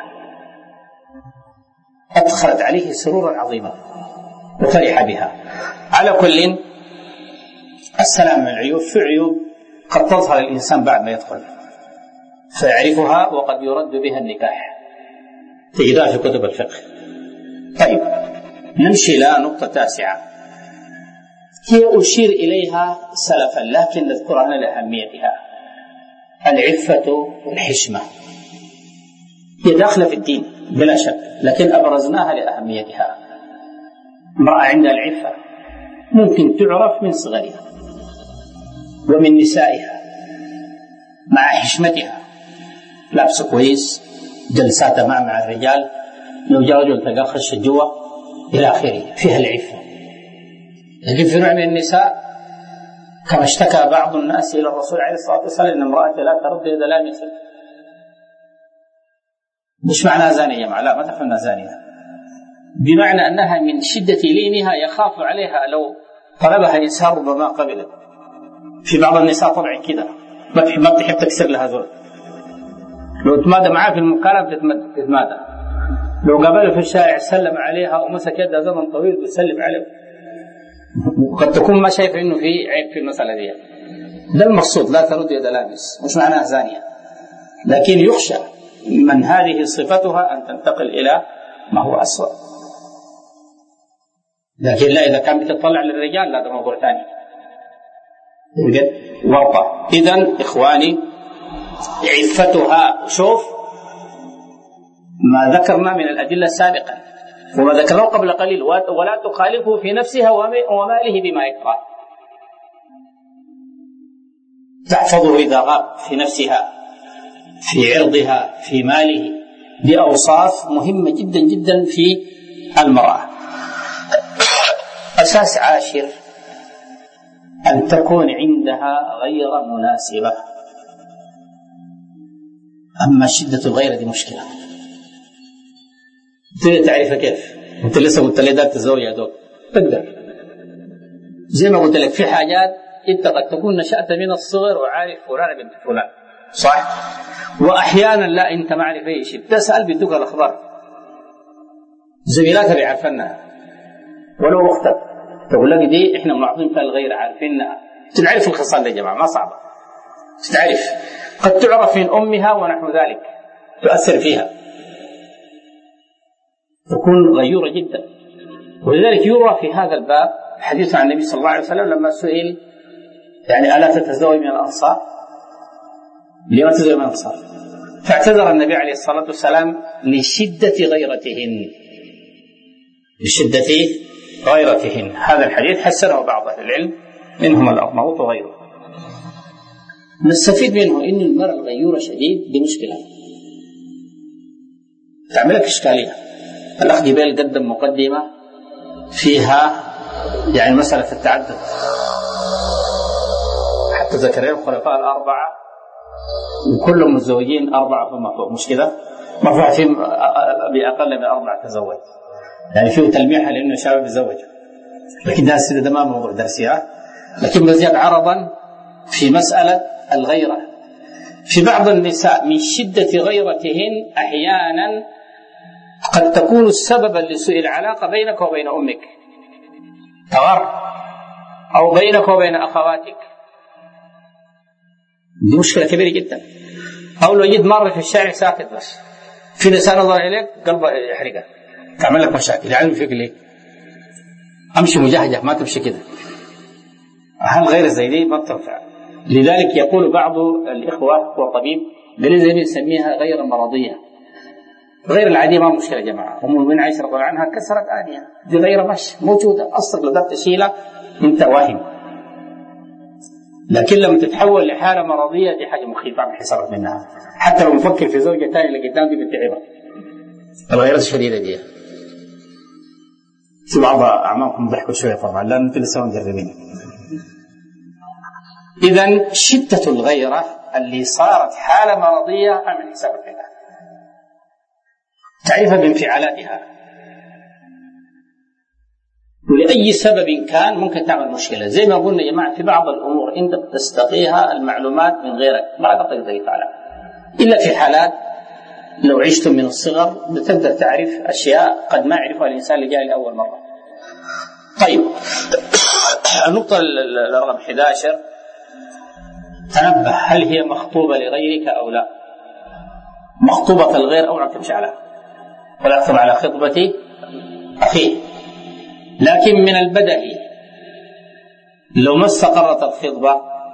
أدخلت عليه سرورا عظيما وفرح بها. على كل، السلام من العيوب. في عيوب قد تظهر الإنسان بعد ما يدخل فيعرفها وقد يرد بها النكاح، تجدها في كتب الفقه. طيب نمشي إلى نقطة تاسعة، هي أشير إليها سلفا لكن نذكرها لأهميتها، العفة والحشمة. هي داخلة في الدين بلا شك، لكن أبرزناها لأهميتها. امرأة عندها العفة ممكن تعرف من صغرها ومن نسائها، مع حشمتها، لابس كويس، جلساتها مع مع الرجال، لو جاء رجل تلقاه خش جوا إلى آخره، فيها العفة. لكن في نوع من النساء كما اشتكى بعض الناس إلى الرسول عليه الصلاة والسلام إن امرأة لا ترد إذا لم يسلم. مش معنى زانية يا جماعة، لا ما تفهمنا زانية، بمعنى أنها من شدة لينها يخاف عليها لو طلبها إنسان ربما قبلت. في بعض النساء طبعا كده ما بتحب تكسر لها زول، لو تمادى معاه في المكالمة تتمادى، لو قابله في الشارع سلم عليها ومسك يدها زمن طويل بيسلم عليه، وقد تكون ما شايفه انه في عيب في المسألة دي. ده المقصود، لا ترد يد لامس، مش معناها زانية، لكن يخشى من هذه صفتها أن تنتقل إلى ما هو أسوأ. لكن لا، إذا كان بتطلع للرجال لا، ده موضوع ثاني واضح. إذن إخواني عفتها، شوف ما ذكرنا من الأدلة السابقة وما ذكرناه قبل قليل، ولا تخالفه في نفسها وماله بما يكره، تحفظه إذا غاب في نفسها في عرضها في ماله. دي أوصاف مهمة جدا جدا في المرأة. أساس عاشر أن تكون عندها غير مناسبة. أما شدة الغيرة دي مشكلة، أنت تعرف كيف؟ أنت لسه قلت لي دار تزوج يا دوب، تقدر زي ما قلت لك في حاجات أنت قد تكون نشأت من الصغر وعارف فلان بنت فلان، صح؟ وأحيانا لا، أنت ما عارف أي شيء، بتسأل بدك الأخبار، زميلاتها بيعرفنها ولو أختك تقول لك دي إحنا ملاحظين فيها الغير عارفينها. تتعرف الخصال دي يا جماعة، ما صعبة، تتعرف، قد تعرف من أمها ونحو ذلك، تؤثر فيها، تكون غيورة جدا. ولذلك يروى في هذا الباب حديث عن النبي صلى الله عليه وسلم لما سئل يعني ألا تتزوج من الأنصار؟ لما تتزوج من الأنصار؟ فاعتذر النبي عليه الصلاة والسلام لشدة غيرتهن، لشدة غيرتهن. هذا الحديث حسنه بعض أهل العلم منهم الأرناؤوط وغيره. نستفيد منه إن المرأة الغيورة شديد بمشكلة تعملك إشكالية. الأخ جبال قدم مقدمة فيها يعني مسألة التعدد، حتى ذكر الخلفاء الأربعة وكلهم متزوجين أربعة فما فوق، مش كده؟ مرفوع فيهم بأقل من أربعة تزوج، يعني فيه تلميحة لأنه شباب يتزوج، لكن ده ده ما موضوع درسها. لكن بزيادة عرضا في مسألة الغيرة، في بعض النساء من شدة غيرتهن أحيانا قد تكون سببا لسوء العلاقة بينك وبين أمك، تغر، أو بينك وبين أخواتك. دي مشكلة كبيرة جدا. أو لو جيت مرة في الشارع ساكت بس في نساء نظر إليك قلبه يحرقها، تعمل لك مشاكل، يعني فيك ليه؟ أمشي مجهجة، ما تمشي كده. هل غير زي دي ما بتنفع. لذلك يقول بعض الإخوة هو طبيب قال زي نسميها غير مرضية. غير العادية ما مشكلة يا جماعة، أم المؤمنين عائشة رضي الله عنها كسرت آنية، دي غير مش موجودة أصلا، لو قدرت تشيلها أنت واهم. لكن لما تتحول لحالة مرضية دي حاجة مخيفة عم حسابك منها، حتى لو مفكر في زوجة ثانية اللي قدام دي بتتعبك. الغيرات الشديدة دي في بعض أعمامكم ضحكوا شوية طبعا لأن أنتم لسه مجربين. إذن شدة الغيرة اللي صارت حالة مرضية أعمل حسابك منها، تعرفها بانفعالاتها، ولأي سبب كان ممكن تعمل مشكلة. زي ما قلنا يا جماعة في بعض الأمور أنت بتستقيها المعلومات من غيرك ما تقدر تفعلها، إلا في حالات لو عشتم من الصغر بتقدر تعرف أشياء قد ما يعرفها الإنسان اللي جاي لأول مرة. طيب النقطة الرقم أحد عشر، تنبه هل هي مخطوبة لغيرك أو لا؟ مخطوبة الغير أو تمشي على ولا أكثر على خطبة أخيه، لكن من البدهي لو ما استقرت الخطبة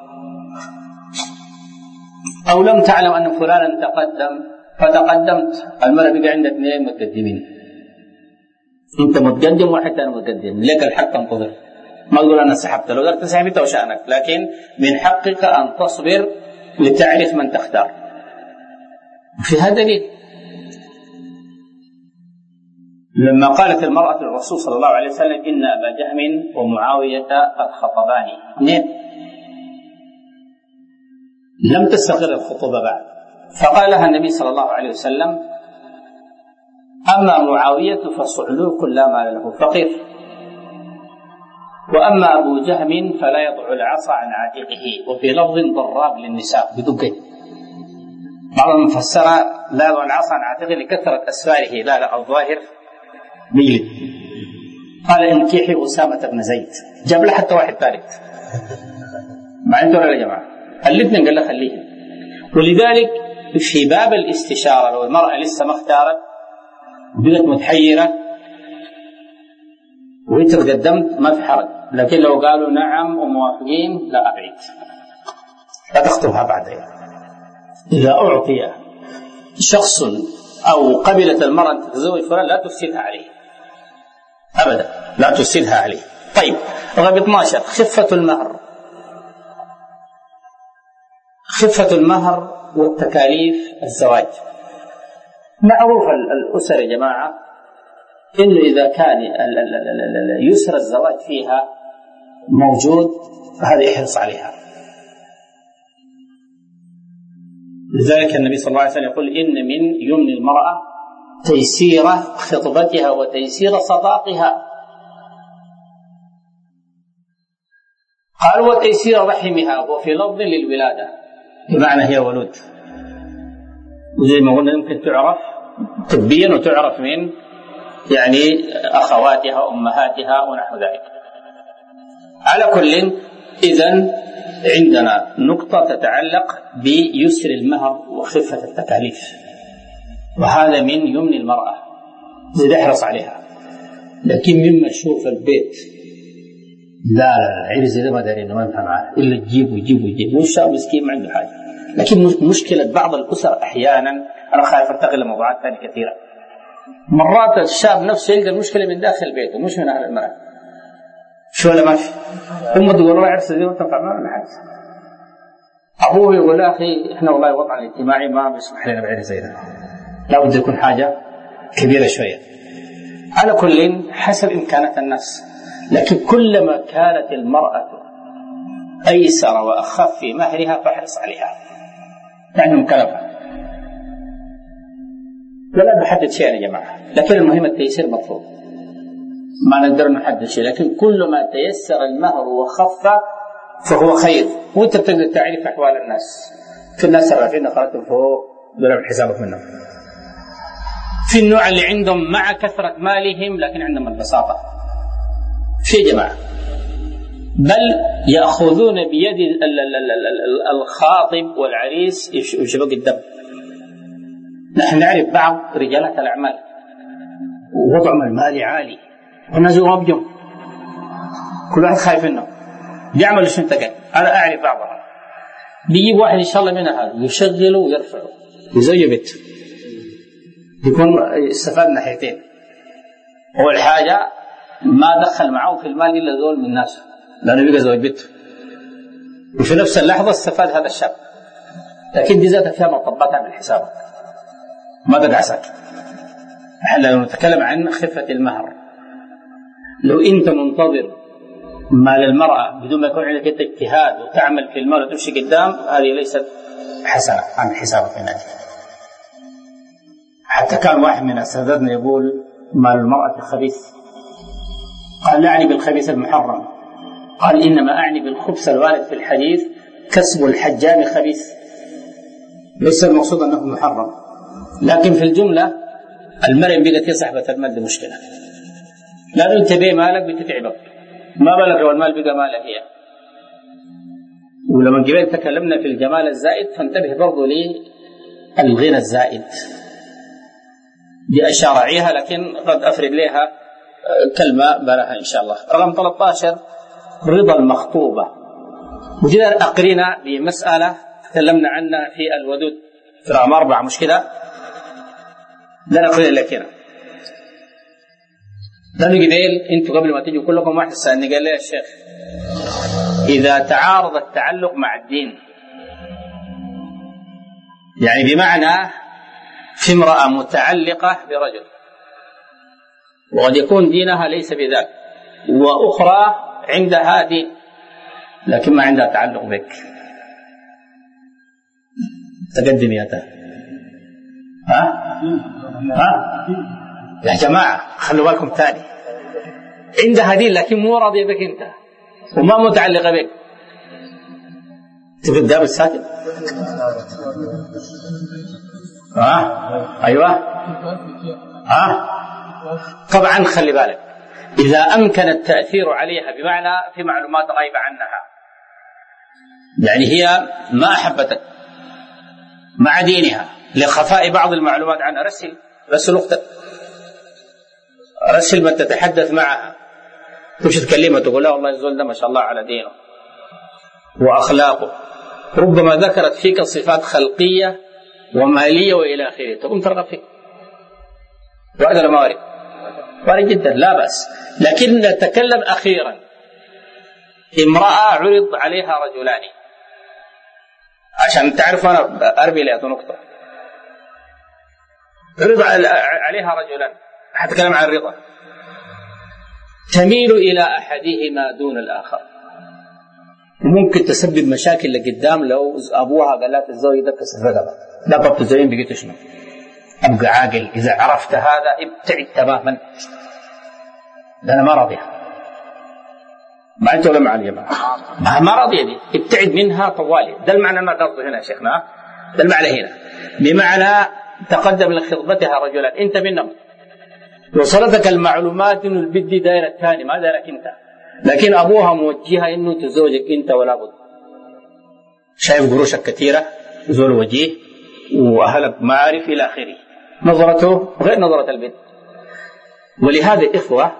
أو لم تعلم أن فلانا تقدم فتقدمت، المرأة بقى عندك اثنين متقدمين، أنت متقدم واحد ثاني متقدم، لك الحق تنتظر، ما تقول أنا سحبت، لو قدرت تسحبت وشأنك، لكن من حقك أن تصبر لتعرف من تختار. في هذا دليل لما قالت المرأة للرسول صلى الله عليه وسلم إن أبا جهم ومعاوية قد خطباني، اثنين لم تستقر الخطوبة بعد، فقال لها النبي صلى الله عليه وسلم أما معاوية فصعلوك لا مال له فقير. وأما أبو جهم فلا يضع العصا عن عاتقه، وفي لفظ ضراب للنساء بدقه. بعضهم فسر لا يضع العصا عن عاتقه لكثرة أسفاره، لا لا الظاهر ميلد. قال انكحي أسامة بن زيد، جاب له حتى واحد ثالث مع انتوا يا جماعة الاثنين قال له خليه. ولذلك في باب الاستشارة لو المرأة لسه ما اختارت وبقت متحيرة وانت قدمت ما في حرج، لكن لو قالوا نعم وموافقين لا أبعد، لا تخطبها بعدين. إذا أعطي شخص أو قبلت المرأة أن تتزوج فلان لا تفسدها عليه أبدا، لا تفسدها عليه. طيب رقم اثناشر خفة المهر. خفة المهر والتكاليف الزواج. معروف الأسر يا جماعة إنه إذا كان يسر الزواج فيها موجود فهذا يحرص عليها. لذلك النبي صلى الله عليه وسلم يقول إن من يمن المرأة تيسير خطبتها وتيسير صداقها. قال وتيسير رحمها، وفي لفظ للولادة بمعنى هي ولود. وزي ما قلنا يمكن تعرف طبيا وتعرف من يعني أخواتها أمهاتها ونحو ذلك. على كل إذن عندنا نقطة تتعلق بيسر المهر وخفة التكاليف، وهذا من يمن المرأة زي يحرص عليها. لكن مما نشوف البيت لا لا العرس إذا ما دارين ما ينفع معاه إلا تجيب ويجيب ويجيب، والشاب مسكين ما عنده حاجة. لكن مشكلة بعض الأسر أحيانا، أنا خايف أنتقل لموضوعات ثانية كثيرة، مرات الشاب نفسه يلقى المشكلة من داخل بيته مش من أهل المرأة. شو ولا ماشي أمه تقول له عرس دي وتنفع معه ولا حاجة، أبوه يقول أخي إحنا والله وضعنا الاجتماعي ما بيسمح لنا بعرس زي ده، لا بد يكون حاجة كبيرة شوية. على كل حسب إمكانات الناس، لكن كلما كانت المرأة أيسر وأخف في مهرها فاحرص عليها، يعني مكلفة. ولا نحدد شيء يا جماعة، لكن المهم التيسير مطلوب، ما نقدر نحدد شيء، لكن كل ما تيسر المهر وخف فهو خير. وانت بتقدر تعرف أحوال الناس، في الناس الرافعين قرأتهم فوق دول حسابك منهم، في النوع اللي عندهم مع كثرة مالهم لكن عندهم البساطة في جماعة، بل يأخذون بيد الخاطب والعريس يشبك الدم. نحن نعرف بعض رجالات الأعمال وضعهم المالي عالي ونزوا ربهم، كل واحد خايف منه بيعملوا شو انت قال. أنا أعرف بعضهم بيجيب واحد إن شاء الله من هذا يشغله ويرفعه يزوج بيته، يكون استفاد ناحيتين. أول حاجة ما دخل معه في المال إلا ذول من الناس لأنه بيقى زوج بيته، وفي نفس اللحظة استفاد هذا الشاب. لكن دي ذاتها فيها مطباتها من حسابك، ما بقى ساكت. احنا لو نتكلم عن خفة المهر، لو انت منتظر مال المرأة بدون ما يكون عندك انت اجتهاد وتعمل في المال وتمشي قدام، هذه ليست حسنة عن حسابك من أجل. حتى كان واحد من أساتذتنا يقول مال المرأة خبيث، قال لا أعني بالخبيث المحرم، قال إنما أعني بالخبث الوارد في الحديث كسب الحجام خبيث، ليس المقصود أنه محرم. لكن في الجملة المرأة بقت هي صاحبة المال، دي مشكلة، لأنه أنت بيه مالك بتتعبك، ما بالك لو المال بقى مالك هي. ولما قبل تكلمنا في الجمال الزائد فانتبه برضو للغنى الزائد، دي أشار عليها لكن قد أفرد لها كلمة بلاها إن شاء الله. رقم ثلاثة عشر رضا المخطوبة، وجدنا أقرنا بمسألة تكلمنا عنها في الودود في رقم أربعة، مش كده؟ لا نقرأ لك هنا لأنه قبل أنتوا قبل ما تيجوا كلكم واحد سألني قال لي يا شيخ إذا تعارض التعلق مع الدين، يعني بمعنى في امرأة متعلقة برجل وقد يكون دينها ليس بذاك، وأخرى عندها دين لكن ما عندها تعلق بك، تقدم يا تا ها ها يا جماعة خلوا بالكم ثاني، عندها دين لكن مو راضية بك أنت وما متعلقة بك، تبي تدابر ساكت؟ ها آه؟ أيوة ها آه؟ طبعا خلي بالك، إذا أمكن التأثير عليها بمعنى في معلومات غايبة عنها، يعني هي ما أحبتك مع دينها لخفاء بعض المعلومات عنها، رسل رسل أختك، رسل من تتحدث معها، مش تكلمها تقول لا والله الزول ده ما شاء الله على دينه وأخلاقه، ربما ذكرت فيك صفات خلقية ومالية وإلى آخره، تقوم ترغب فيك، وهذا ما وارد، وارد جدا لا بأس. لكن نتكلم أخيرا، امرأة عرض عليها رجلان، عشان تعرف أنا أربي لها نقطة، عرض عليها رجلان، حتكلم عن الرضا، تميل إلى أحدهما دون الآخر، ممكن تسبب مشاكل لقدام لو أبوها قال لا تتزوج ده كسر رقبة، لا طب تزوجين بقيت شنو؟ أبقى عاقل، إذا عرفت هذا ابتعد تماما، أنا ما راضيها، ما أنت ولا مع الجماعة ما راضية دي، ابتعد منها طوالي. ده المعنى ما قصده هنا يا شيخنا، ده المعنى هنا، بمعنى تقدم لخطبتها رجلان، أنت منهم وصلتك المعلومات إنه البدي داير الثاني ما دايرك أنت، لكن أبوها موجهها إنه تزوجك أنت ولا بد، شايف قروشك كثيرة، زول وجيه وأهلك معارف إلى آخره، نظرته غير نظرة البنت. ولهذا إخوة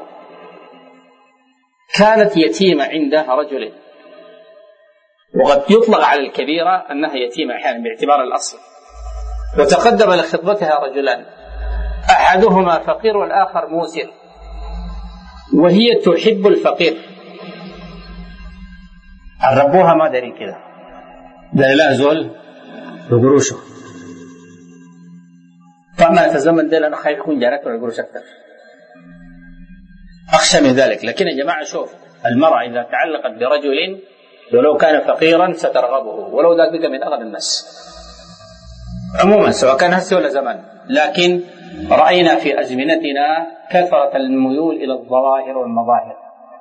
كانت يتيمة عندها رجل، وقد يطلق على الكبيرة أنها يتيمة أحيانا باعتبار الأصل، وتقدم لخطبتها رجلان، أحدهما فقير والآخر موسر، وهي تحب الفقير، عربوها ما دارين كده، قال لا زول بقروشه، طبعا في الزمن ده أنا خايف يكون جارته القروش أكثر، أخشى من ذلك. لكن يا جماعة شوف، المرأة إذا تعلقت برجل ولو كان فقيرا سترغبه، ولو ذاك بقى من أغنى الناس عموما سواء كان هسه ولا زمان. لكن رأينا في أزمنتنا كثرة الميول إلى الظواهر والمظاهر،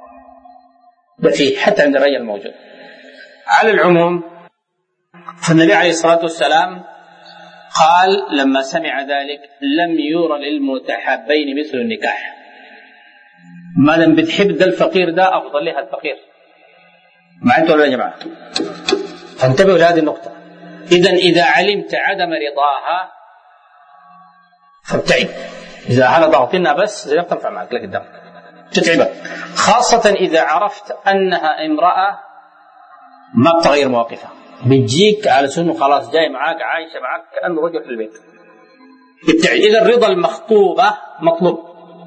ده فيه حتى عند الرجل موجود. على العموم فالنبي عليه الصلاة والسلام قال لما سمع ذلك لم يرى للمتحابين مثل النكاح، ما دام بتحب ده الفقير ده أفضل لها الفقير، ما أنتوا ولا يا جماعة؟ فانتبهوا لهذه النقطة. إذن إذا علمت عدم رضاها فابتعد، إذا هذا ضغطنا بس زي ما تنفع معك لقدام تتعبك، خاصة إذا عرفت أنها امرأة ما بتغير مواقفها، بتجيك على سنه خلاص جاي معاك عايشة معاك كأنه رجل في البيت، ابتعد. إذا رضا المخطوبة مطلوب،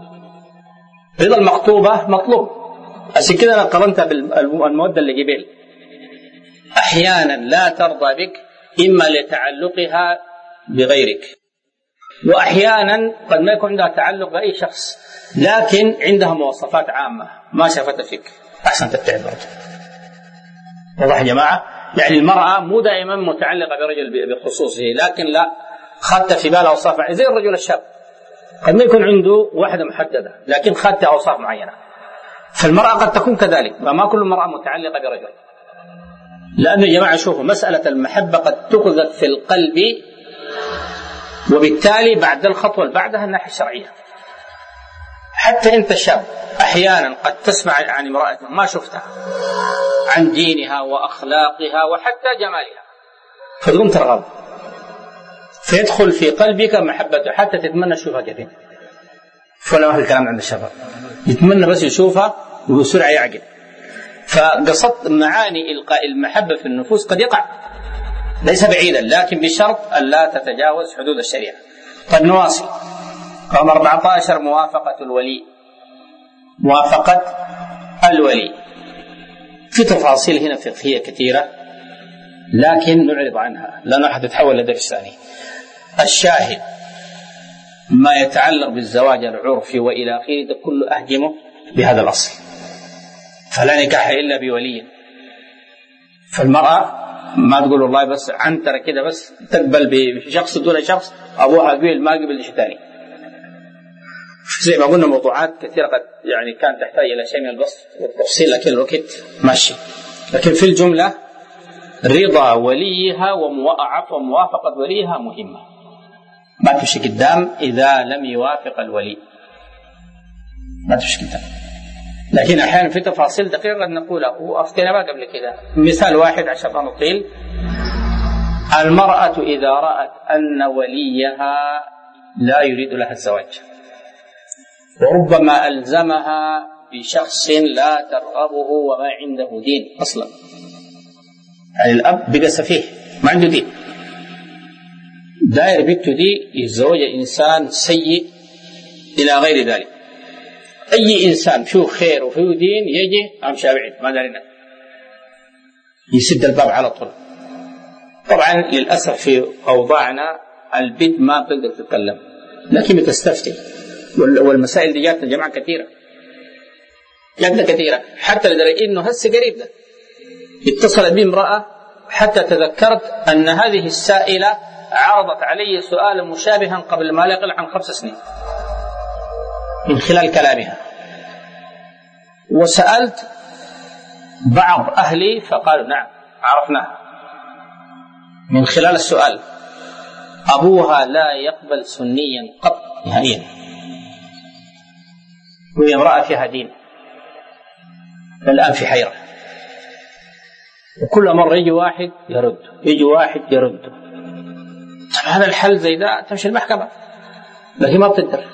رضا المخطوبة مطلوب، عشان كده أنا قرنتها بالمودة اللي قبل، أحيانا لا ترضى بك إما لتعلقها بغيرك، وأحيانا قد ما يكون عندها تعلق بأي شخص لكن عندها مواصفات عامة ما شافتها فيك، أحسن تبتعد برضه. واضح يا جماعة؟ يعني المرأة مو دائما متعلقة برجل بخصوصه، لكن لا خدت في بالها أوصاف زي الرجل الشاب قد ما يكون عنده واحدة محددة لكن خدت أوصاف معينة، فالمرأة قد تكون كذلك، وما كل مرأة متعلقة برجل، لأنه يا جماعة شوفوا مسألة المحبة قد تقذف في القلب، وبالتالي بعد الخطوة اللي بعدها الناحية الشرعية. حتى أنت شاب أحيانا قد تسمع عن امرأة ما شفتها، عن دينها وأخلاقها وحتى جمالها، فتقوم ترغب، فيدخل في قلبك محبته حتى تتمنى تشوفها كثير. فلا ما في الكلام عند الشباب، يتمنى بس يشوفها وبسرعة يعقل. فقصد معاني إلقاء المحبة في النفوس قد يقع، ليس بعيدا، لكن بشرط أن لا تتجاوز حدود الشريعة. طيب نواصل. رقم أربعة عشر موافقة الولي. موافقة الولي في تفاصيل هنا فقهية كثيرة لكن نعرض عنها لأنه حتتحول لدرس ثاني. الشاهد ما يتعلق بالزواج العرفي وإلى آخره ده كله أهجمه بهذا الأصل، فلا نكاح إلا بولي. فالمرأة ما تقول والله بس عنترة كده بس تقبل بشخص دون شخص، أبوها قبل ما قبل شيء ثاني. زي ما قلنا موضوعات كثيرة قد يعني كانت تحتاج إلى شيء من البسط والتفصيل، لكن الوقت ماشي. لكن في الجملة رضا وليها وموافقة وليها مهمة، ما تمشي قدام إذا لم يوافق الولي، ما تمشي قدام. لكن أحيانا في تفاصيل دقيقة قد نقولها وأفتنا ما قبل كده. مثال واحد عشان لا نطيل: المرأة إذا رأت أن وليها لا يريد لها الزواج وربما ألزمها بشخص لا ترغبه وما عنده دين أصلا، يعني الأب بقى سفيه ما عنده دين، داير بنته دي يتزوج إنسان سيء إلى غير ذلك. أي إنسان فيه خير وفيه دين يجي أمشي أبعد ما دارنا، يسد الباب على طول. طبعا للأسف في أوضاعنا البنت ما بتقدر تتكلم لكن بتستفتي، والمسائل دي جاتنا جماعة كثيرة جاتنا كثيرة، حتى لدرجة إنه هسه قريب ده اتصلت بي امرأة حتى تذكرت أن هذه السائلة عرضت علي سؤالا مشابها قبل ما لا يقل عن خمس سنين من خلال كلامها، وسألت بعض أهلي فقالوا نعم عرفناها من خلال السؤال. أبوها لا يقبل سنيا قط نهائيا، وهي امرأة فيها دين، الآن في حيرة، وكل مرة يجي واحد يرد يجي واحد يرد. هذا الحل زي ده تمشي المحكمة، لكن ما بتقدر.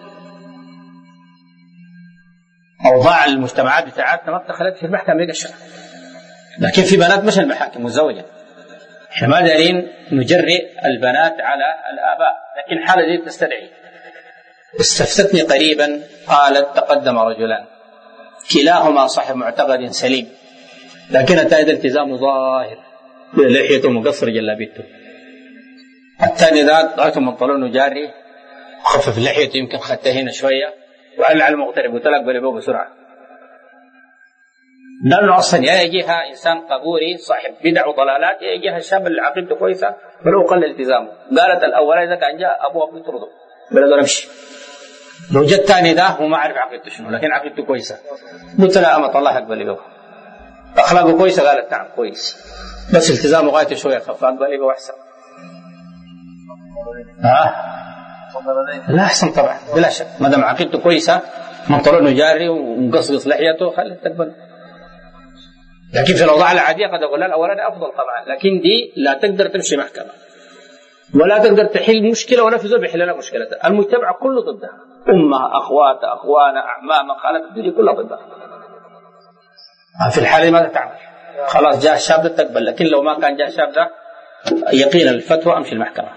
أوضاع المجتمعات بتاعتنا ما بتخلت في المحكمة يقشر، لكن في بنات مش المحاكم متزوجة. احنا ما دارين نجرئ البنات على الآباء، لكن حالة دي تستدعي. استفتتني قريبا قالت تقدم رجلان كلاهما صاحب معتقد سليم، لكن الثاني التزامه ظاهر لحيته مقصر جلابيته، الثاني ذا رأيته منطلون جاري خفف لحيته يمكن خدته هنا شوية وقال على المغترب وتلق بلبوه بسرعة، لأنه أصلا يا يجيها إنسان قبوري صاحب بدع وضلالات يا يجيها الشاب اللي عقيدته كويسة ولو قل التزامه. قالت الأول إذا كان جاء أبوه بيطرده بلا نمشي، لو جاء الثاني ذا هو ما عارف عقيدته شنو لكن عقيدته كويسة، قلت لها أمة الله أقبل بيه أخلاقه كويسة، قالت نعم كويس بس التزامه غايته شوية خف أقبل بيه أحسن. آه لا أحسن طبعا بلا شك، ما دام عقيدته كويسة منطلونه جاري ومقصقص لحيته خليه تقبل. لكن في الأوضاع العادية قد أقول الأولاني أفضل طبعا، لكن دي لا تقدر تمشي محكمة ولا تقدر تحل مشكلة ولا في زول بيحل لها مشكلتها، المجتمع كله ضدها، أمها أخواتها أخوانها أعمامها خالتها الدنيا كلها ضدها. في الحالة ماذا تعمل؟ خلاص جاء الشاب ده تقبل، لكن لو ما كان جاء الشاب ده يقينا الفتوى أمشي المحكمة.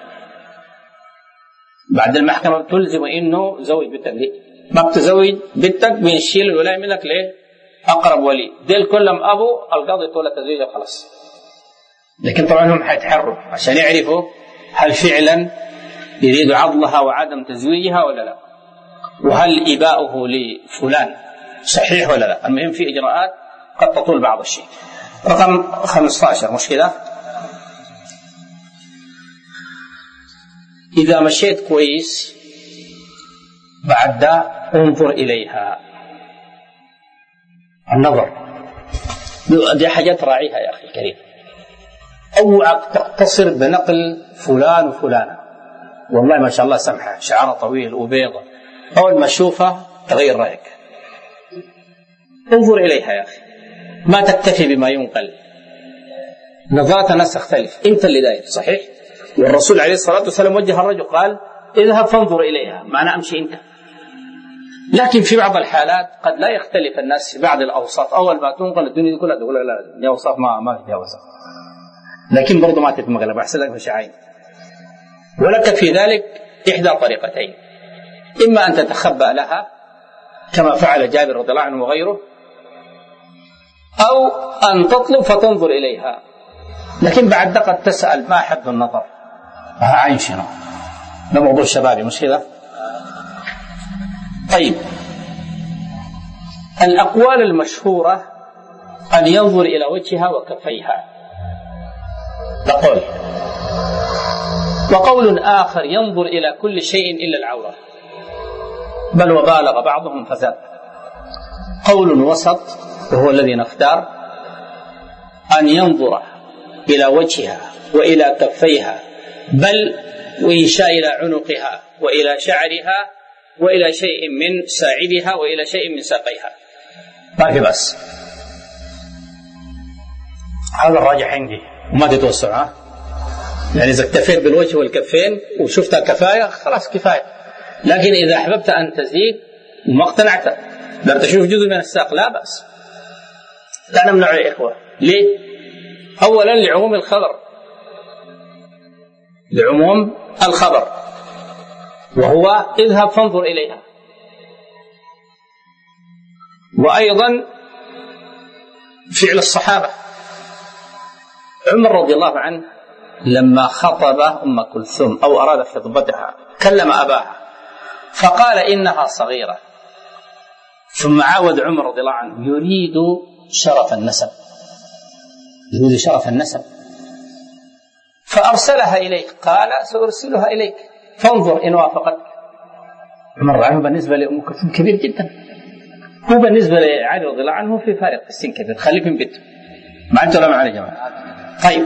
بعد المحكمة بتلزم إنه زوج بنتك دي، ما بتزوج بنتك بنشيل الولاية منك ليه؟ أقرب ولي، ديل كلهم أبو القاضي طول التزويج وخلاص. لكن طبعا هم حيتحروا عشان يعرفوا هل فعلا يريد عضلها وعدم تزويجها ولا لا، وهل إباؤه لفلان صحيح ولا لا. المهم في إجراءات قد تطول بعض الشيء. رقم خمسة عشر مشكلة: إذا مشيت كويس بعد ده انظر إليها. النظر دي حاجات راعيها يا أخي الكريم، أوعك تقتصر بنقل فلان وفلانة، والله ما شاء الله سمحة شعرها طويل وبيضة، أول ما تشوفها تغير رأيك. انظر إليها يا أخي، ما تكتفي بما ينقل. نظرات الناس تختلف، أنت اللي داير صحيح، والرسول عليه الصلاة والسلام وجه الرجل قال اذهب فانظر إليها، معنى أمشي أنت. لكن في بعض الحالات قد لا يختلف الناس في بعض الأوصاف، أول ما تنقل الدنيا كلها تقول لا دي أوصاف ما ما فيها وصف، لكن برضو ما تتمغلب أحسن لك مش عين. ولك في ذلك إحدى طريقتين: إما أن تتخبأ لها كما فعل جابر رضي الله عنه وغيره، أو أن تطلب فتنظر إليها، لكن بعد قد تسأل ما حد النظر عين شنو، ده موضوع شبابي مش كده. طيب، الأقوال المشهورة أن ينظر إلى وجهها وكفيها، تقول، وقول آخر ينظر إلى كل شيء إلا العورة. بل وبالغ بعضهم فزاد. قول وسط وهو الذي نختار، أن ينظر إلى وجهها وإلى كفيها، بل ويشاء إلى عنقها وإلى شعرها وإلى شيء من ساعدها وإلى شيء من ساقيها، ما في بس. هذا الراجح عندي وما تتوسع. يعني إذا اكتفيت بالوجه والكفين وشفتها كفاية خلاص كفاية، لكن إذا أحببت أن تزيد وما اقتنعت لم تشوف جزء من الساق لا بأس، لا نمنع يا إخوة. ليه؟ أولا لعموم الخبر، لعموم الخبر وهو اذهب فانظر إليها. وأيضا فعل الصحابة. عمر رضي الله عنه لما خطب أم كلثوم أو أراد خطبتها كلم أباها فقال إنها صغيرة، ثم عاود عمر رضي الله عنه يريد شرف النسب، يريد شرف النسب، فأرسلها إليه، قال سأرسلها إليك فانظر إن وافقتك. عمر عنه بالنسبة لأم كلثوم كبير جدا، هو بالنسبة لعلي رضي الله عنه في فارق في السن كبير، خليك من بيته. ما أنت ولا معنا يا جماعة؟ طيب،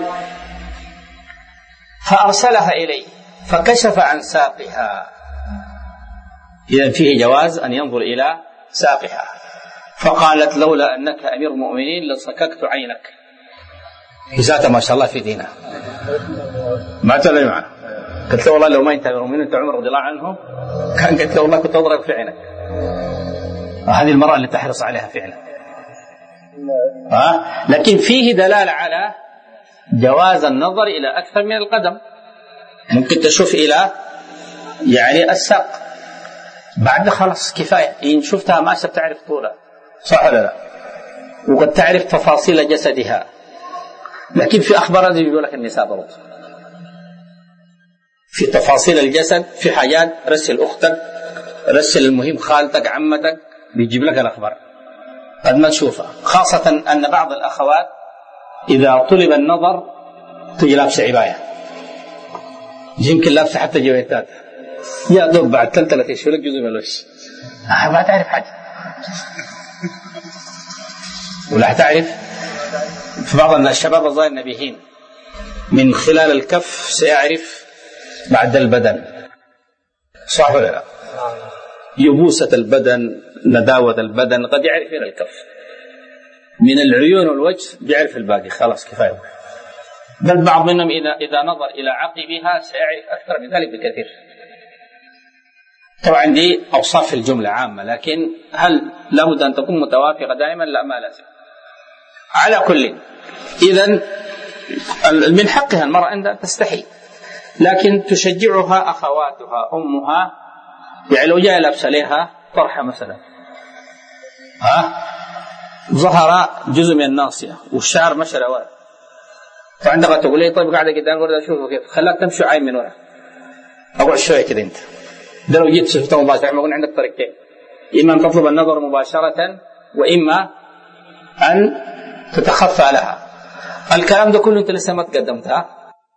فأرسلها إليه فكشف عن ساقها، إذن فيه جواز أن ينظر إلى ساقها. فقالت لولا أنك أمير المؤمنين لصككت عينك. إذا ما شاء الله في دينه. ما تقول معه. قلت له والله لو ما أنت أمير المؤمنين أنت عمر رضي الله عنه كان قلت له والله كنت أضرب في عينك. وهذه المرأة اللي تحرص عليها فعلا. ها؟ لكن فيه دلالة على جواز النظر إلى أكثر من القدم، ممكن تشوف إلى يعني الساق، بعد خلاص كفاية. إن شفتها ما ستعرف طولها، صح ولا لا؟ وقد تعرف تفاصيل جسدها. لكن في أخبار هذه يقول لك النساء برضه في تفاصيل الجسد، في حاجات رسل أختك، رسل المهم خالتك عمتك، بيجيب لك الأخبار قد ما تشوفها. خاصة أن بعض الأخوات إذا طلب النظر تجي لابسة عباية، يمكن لابسة حتى جويتات، يا دوب بعد ثلاثة يشوف لك جزء من الوش، ما تعرف حاجة. ولا تعرف في بعض الشباب الظاهر نبيهين من خلال الكف سيعرف بعد البدن، صح ولا لا؟ يبوسة البدن، نداوة البدن، قد يعرف إلى الكف. من العيون والوجه بيعرف الباقي، خلاص كفاية. بل بعض منهم إذا إذا نظر إلى عقبها سيعرف أكثر من ذلك بكثير. طبعا دي أوصاف الجملة عامة، لكن هل لابد أن تكون متوافقة دائما؟ لا، ما لازم. على كل، إذن من حقها المرأة أن تستحي، لكن تشجعها أخواتها، أمها، يعني لو جاء لابس عليها طرحة مثلا، ها ظهر جزء من الناصية والشعر مشى لورا، فعندما تقول لي طيب قاعدة قدام ورد أشوفه كيف، خلاك تمشي عين من ورا، أقعد شوية كده. أنت ده لو جيت شفته مباشرة، ما يكون عندك طريقتين، إما أن تطلب النظر مباشرة، وإما أن تتخفى لها. الكلام ده كله أنت لسه ما تقدمت، ها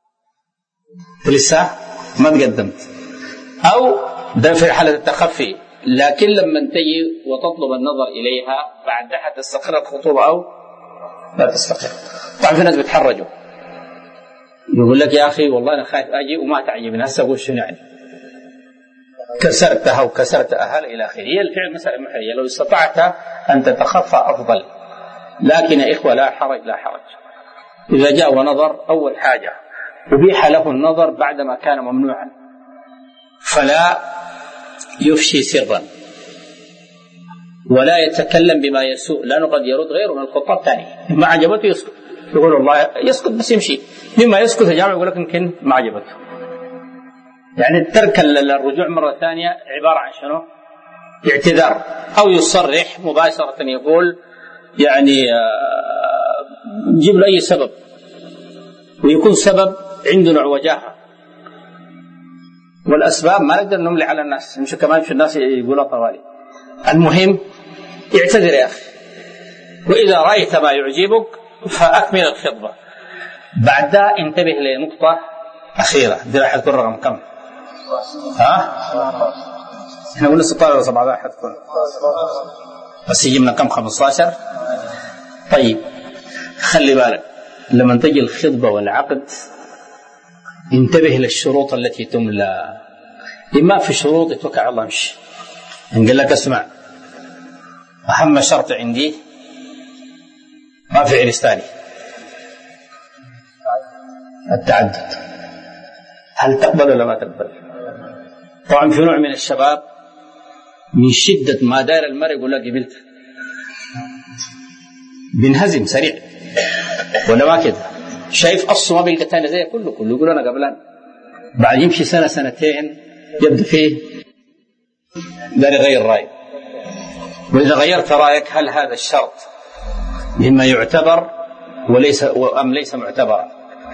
لسه ما تقدمت، أو ده في حالة التخفي. لكن لما تجي وتطلب النظر إليها بعدها تستقر الخطوبة أو لا تستقر. طبعا في ناس بتحرجوا، يقول لك يا أخي والله أنا خايف أجي وما تعجبني، هسه أقول شنو يعني، كسرتها وكسرت أهل إلى آخره. هي الفعل مسألة محرجة، لو استطعت أن تتخفى أفضل. لكن يا إخوة لا حرج لا حرج، إذا جاء ونظر أول حاجة أبيح له النظر بعدما كان ممنوعا، فلا يفشي سرا ولا يتكلم بما يسوء، لأنه قد يرد غيره من الخطاب ثاني، ما عجبته يسكت، يقول الله يسكت بس يمشي، مما يسكت الجامع يقول لك يمكن ما عجبته. يعني ترك الرجوع مرة ثانية عبارة عن شنو؟ اعتذار، أو يصرح مباشرة يقول يعني جيب له أي سبب، ويكون سبب عنده نوع وجاهة. والأسباب ما نقدر نملي على الناس، مش كمان في الناس يقولوا طوالي. المهم اعتذر يا أخي، وإذا رأيت ما يعجبك فأكمل الخطبة. بعدها انتبه لنقطة أخيرة، دي راح تكون رقم كم؟ ها؟ احنا قلنا ستة عشر ولا سبعة عشر حتكون، بس يجيبنا كم؟ خمسة عشر. طيب خلي بالك لما تجي الخطبة والعقد انتبه للشروط التي تملى. إما في شروط يتوكل على الله امشي، إن قال لك اسمع أهم شرط عندي ما في عرس ثاني، التعدد، هل تقبل ولا ما تقبل؟ طبعا في نوع من الشباب من شدة ما دار المرء يقول لك قبلت، بينهزم سريع ولا ما كده؟ شايف أصله ما بيلقى ثاني زي كله كله يقول أنا قبلان، بعد يمشي سنة سنتين يبدأ فيه دار يغير رأي. وإذا غيرت رأيك هل هذا الشرط مما يعتبر وليس أم ليس معتبرا؟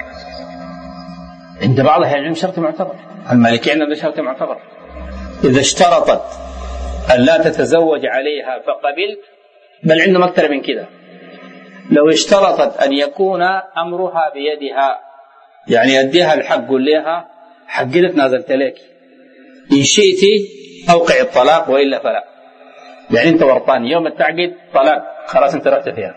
عند بعض أهل العلم شرط معتبر، المالكي عندنا شرط معتبر. إذا اشترطت أن لا تتزوج عليها فقبلت، بل عندهم أكثر من كده، لو اشترطت أن يكون أمرها بيدها، يعني أديها الحق قل لها حقلت نازلت لك، إن شئتي أوقع الطلاق وإلا فلا، يعني أنت ورطان يوم التعقيد طلاق خلاص أنت رحت فيها.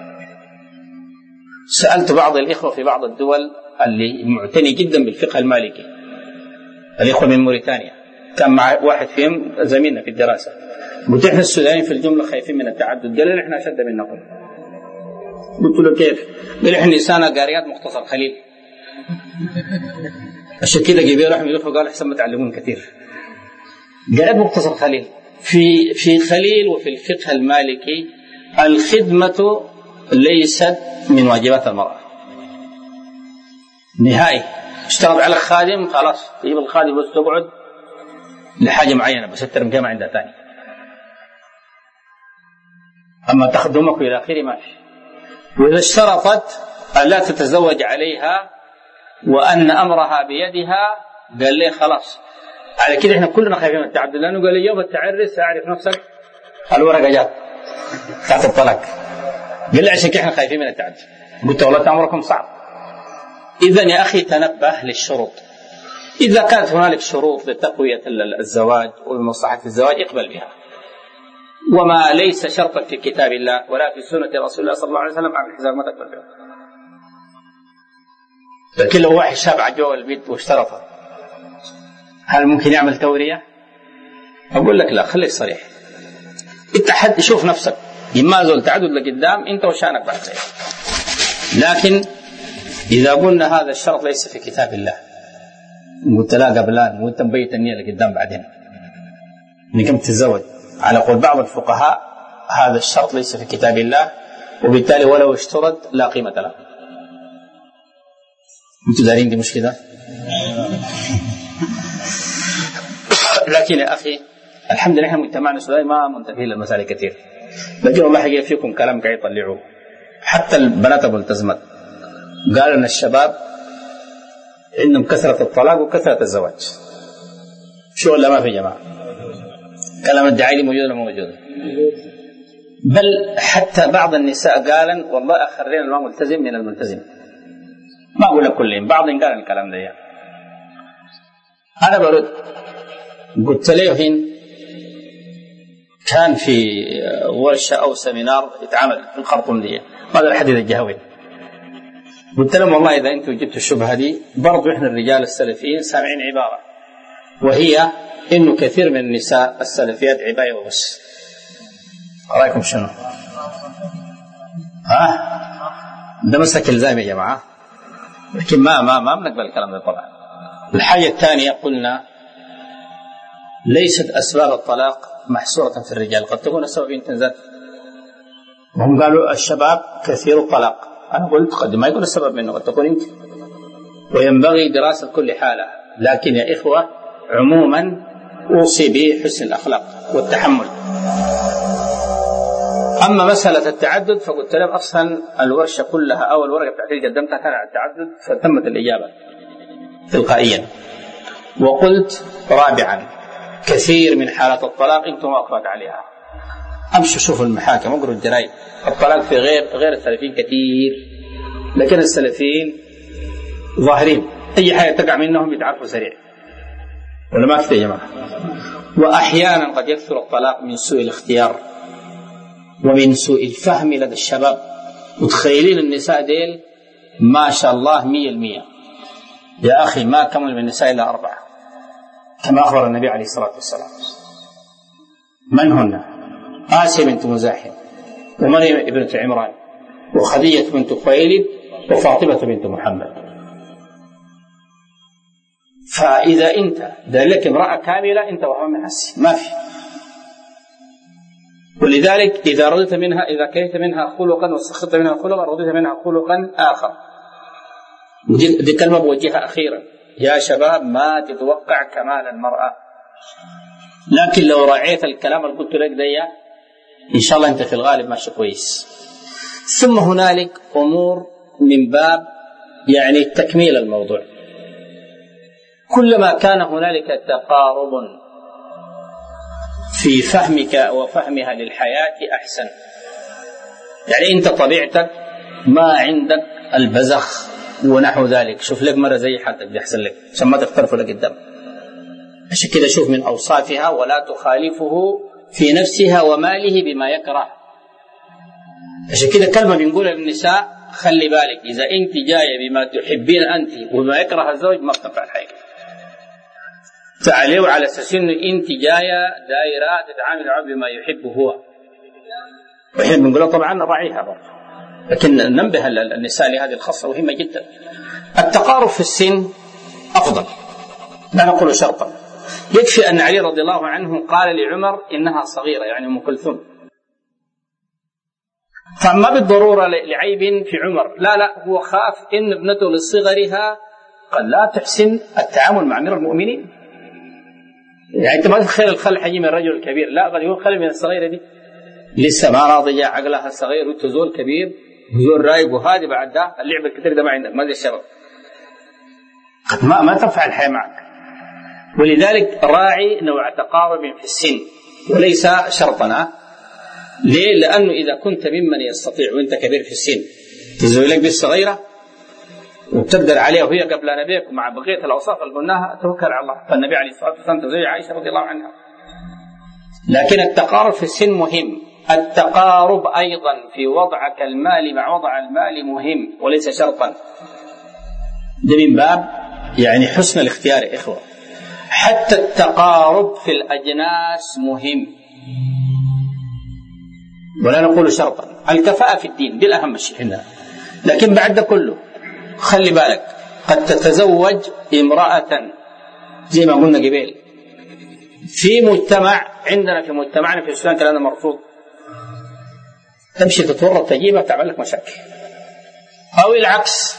سألت بعض الإخوة في بعض الدول اللي معتني جدا بالفقه المالكي، الإخوة من موريتانيا، كان مع واحد فيهم زميلنا في الدراسة، قلت إحنا السودانيين في الجملة خايفين من التعدد، قال لنا إحنا أشد منكم. قلت له كيف؟ قال إحنا لسانا قاريات مختصر خليل، عشان كده جيبيه رحمه الله قال أحسن ما تعلمون كثير. قاريات مختصر خليل، في في خليل وفي الفقه المالكي الخدمة ليست من واجبات المرأة نهائي. اشتغل على خادم خلاص يجيب الخادم بس تقعد لحاجة معينة بس أكثر من كده ما عندها ثاني، أما تخدمك إلى آخره ما في. وإذا اشترطت أن لا تتزوج عليها وأن أمرها بيدها قال لي خلاص على كده إحنا كلنا خايفين من التعدد، لأنه قال لي يوم التعرس أعرف نفسك الورقة جات تحت الطلاق، قال لي عشان كده إحنا خايفين من التعدد. قلت والله أمركم صعب. إذن يا أخي تنبه للشروط، إذا كانت هنالك شروط لتقوية الزواج ومصلحة الزواج اقبل بها، وما ليس شرطا في كتاب الله ولا في سنة رسول الله صلى الله عليه وسلم عن الحزام ما تقبل بها. لكن لو واحد شاب عجوه البيت واشترطه هل ممكن يعمل تورية؟ أقول لك لا، خليك صريح، انت حد شوف نفسك إما زول تعدد لقدام انت وشانك بعد ذلك. لكن إذا قلنا هذا الشرط ليس في كتاب الله قلت لا قبلان وانت مبيت النية لقدام بعدين انك تتزوج، على قول بعض الفقهاء هذا الشرط ليس في كتاب الله، وبالتالي ولو اشترط لا قيمة له. انتوا دارين دي مشكلة. لكن يا أخي الحمد لله مجتمعنا السوداني ما منتبه للمسائل كثير، لكن الله يجي فيكم كلام قاعد يطلعوه. حتى البنات الملتزمات قالوا ان الشباب عندهم كثرة الطلاق وكثرة الزواج، شو ولا ما في جماعة؟ كلام الدعاية موجود ولا موجود؟ بل حتى بعض النساء قالن والله أخرين ما ملتزم من الملتزم، ما أقول لك كلهم، بعض قال الكلام ده يعني. أنا برد قلت لهم كان في ورشة أو سمينار يتعامل في الخرطوم دي ماذا الحديث الجهوي، قلت لهم والله إذا أنتم جبتوا الشبهة دي برضو إحنا الرجال السلفيين سامعين عبارة، وهي إنه كثير من النساء السلفيات عباية وبس. رأيكم شنو؟ ها؟ ده مسك الزام يا جماعة، لكن ما ما ما بنقبل الكلام ده طبعا. الحاجة الثانية قلنا ليست أسباب الطلاق محصورة في الرجال، قد تكون السبب انتزاع، وهم قالوا الشباب كثير الطلاق، أنا قلت قد ما يكون السبب منه قد تكون أنت، وينبغي دراسة كل حالة. لكن يا إخوة عموما أوصي بحسن الأخلاق والتحمل. أما مسألة التعدد فقلت لهم أصلا الورشة كلها أو الورقة بتاعتي قدمتها كان على التعدد فتمت الإجابة تلقائيا. وقلت رابعا كثير من حالات الطلاق أنتم واقفات عليها، أمشوا شوفوا المحاكم اقروا الجرائد، الطلاق في غير غير السلفيين كثير، لكن السلفيين ظاهرين أي حاجة تقع منهم يتعرفوا سريع، ولا ما في يا جماعة؟ وأحيانا قد يكثر الطلاق من سوء الاختيار ومن سوء الفهم لدى الشباب. متخيلين النساء ديل ما شاء الله مية المية، يا أخي ما كمل من النساء إلا أربعة كما أخبر النبي عليه الصلاة والسلام. من هن؟ آسيا بنت مزاحم، ومريم ابنة عمران، وخديجة بنت خويلد، وفاطمة بنت محمد. فإذا أنت دلك امرأة كاملة أنت وهو من حسي ما في. ولذلك إذا رضيت منها، إذا كرهت منها خلقا واستخدت منها خلقا رضيت منها خلقا آخر. دي كلمة بوجهها أخيرا يا شباب، ما تتوقع كمال المرأة، لكن لو راعيت الكلام اللي قلت لك ده إن شاء الله أنت في الغالب ماشي كويس. ثم هنالك أمور من باب يعني تكميل الموضوع. كلما كان هنالك تقارب في فهمك وفهمها للحياة أحسن. يعني أنت طبيعتك ما عندك البزخ ونحو ذلك، شوف لك مرة زي حدك بيحصل لك عشان ما تختلفوا لقدام. عشان كده شوف من أوصافها ولا تخالفه في نفسها وماله بما يكره. عشان كده كلمة بنقولها للنساء خلي بالك، إذا أنت جاية بما تحبين أنت وبما يكره الزوج ما بتنفع الحاجة. تعالوا على أساس إنه أنت جاية دائرة تتعامل معه بما يحبه هو، وإحنا بنقول طبعا راعيها برضه، لكن ننبه النساء لهذه الخاصة مهمة جدا. التقارب في السن أفضل، لا نقول شرطا. يكفي أن علي رضي الله عنه قال لعمر إنها صغيرة، يعني أم كلثوم، فما بالضرورة لعيب في عمر، لا لا هو خاف إن ابنته لصغرها قد لا تحسن التعامل مع أمير المؤمنين. يعني أنت ما تتخيل الخل حجي من الرجل الكبير، لا قد يكون خل من الصغيرة دي لسه ما راضية، عقلها صغير وتزول كبير وزول رايق، وهذه بعد ده اللعب الكثير ده ما عندك، ما زي الشباب قد ما ما تنفع الحياة معك. ولذلك راعي نوع تقارب في السن وليس شرطنا. ليه؟ لأنه إذا كنت ممن يستطيع وأنت كبير في السن تزوج لك بالصغيرة وتقدر عليها وهي قبل نبيك ومع بقية الأوصاف اللي قلناها توكل على الله. فالنبي عليه الصلاة والسلام تزوج عائشة رضي الله عنها. لكن التقارب في السن مهم. التقارب أيضا في وضعك المالي مع وضع المال مهم وليس شرطا. ده من باب يعني حسن الاختيار يا إخوة. حتى التقارب في الأجناس مهم ولا نقول شرطا. الكفاءة في الدين دي الأهم شيء هنا. لكن بعد ده كله خلي بالك قد تتزوج امرأة زي ما قلنا قبل في مجتمع عندنا، في مجتمعنا في السودان كلام مرفوض، تمشي تتورط تجيبها تعمل لك مشاكل. أو العكس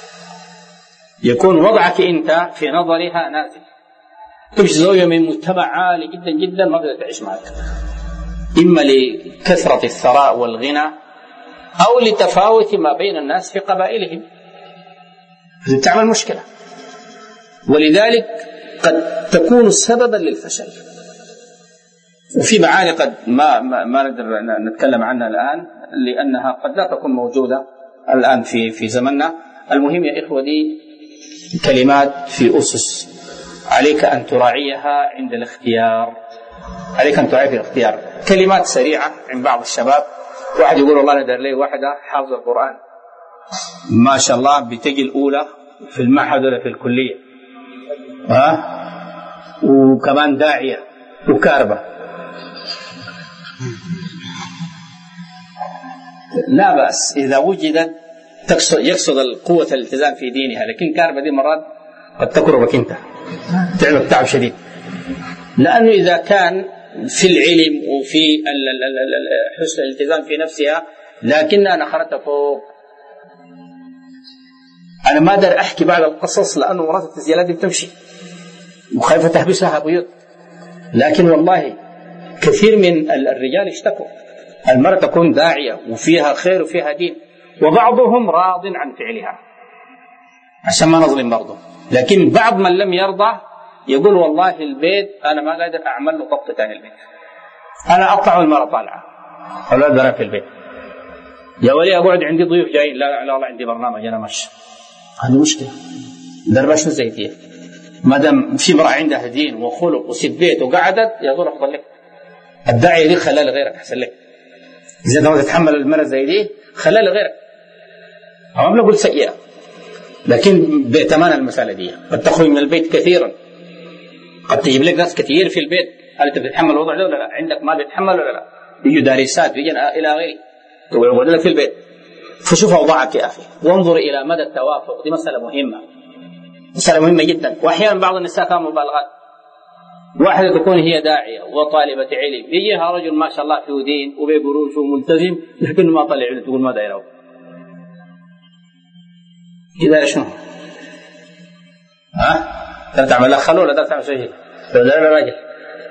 يكون وضعك أنت في نظرها نازل، تمشي زوجة من مجتمع عالي جدا جدا ما تقدر تعيش معك، إما لكثرة الثراء والغنى أو لتفاوت ما بين الناس في قبائلهم، تعمل مشكلة. ولذلك قد تكون سببا للفشل. وفي معاني قد ما ما, ما نقدر نتكلم عنها الآن لأنها قد لا تكون موجودة الآن في في زمننا. المهم يا إخوة دي كلمات في أسس عليك أن تراعيها عند الاختيار، عليك أن تراعي في الاختيار. كلمات سريعة عند بعض الشباب، واحد يقول والله أنا دار لي واحدة حافظ القرآن ما شاء الله بتجي الأولى في المعهد ولا في الكلية، ها وكمان داعية وكاربة. لا بأس إذا وجدت تقصد يقصد القوة الالتزام في دينها، لكن كاربة دي مرات قد تكربك أنت تعمل تعب شديد. لأنه إذا كان في العلم وفي حسن الالتزام في نفسها لكنها نخرتها فوق. أنا ما أقدر أحكي بعض القصص لأنه مرات التسجيلات دي بتمشي وخايفة تحبس لها بيوت، لكن والله كثير من الرجال اشتكوا المرأة تكون داعية وفيها خير وفيها دين وبعضهم راض عن فعلها عشان ما نظلم برضه، لكن بعض من لم يرضى يقول والله البيت أنا ما قادر أعمل له ضبط تاني البيت، أنا أطلع والمرأة طالعة أولاد ذرا في البيت، يا ولي أقعد عندي ضيوف جايين، لا لا والله عندي برنامج أنا ماشي. هذه مشكلة دربشنا زيتية. ما دام في امرأة عندها دين وخلق وست بيت وقعدت يقول أفضل لك. الداعية دي خلال غيرك أحسن لك. إذا ما تتحمل المرأة زي دي خلال غيرك. أو ما بقول سيئة، لكن بأتمان المسألة دي قد تخرج من البيت كثيرا، قد تجيب لك ناس كثير في البيت. هل أنت بتتحمل الوضع ده ولا لا؟ عندك مال بتتحمل ولا لا؟ يجوا دارسات ويجي إلى غيره ويقعدوا لك في البيت. فشوف أوضاعك يا أخي وانظر إلى مدى التوافق. دي مسألة مهمة، مسألة مهمة جدا. وأحيانا بعض النساء فيها مبالغات. واحدة تكون هي داعية وطالبة علم، يجيها رجل ما شاء الله فيه دين وبيقروش وملتزم، لكنه ما طلع علم، تقول ما دايره إذا شنو؟ ها؟ ترى تعمل لك خلوة ولا تعمل شيء؟ لا لا راجل.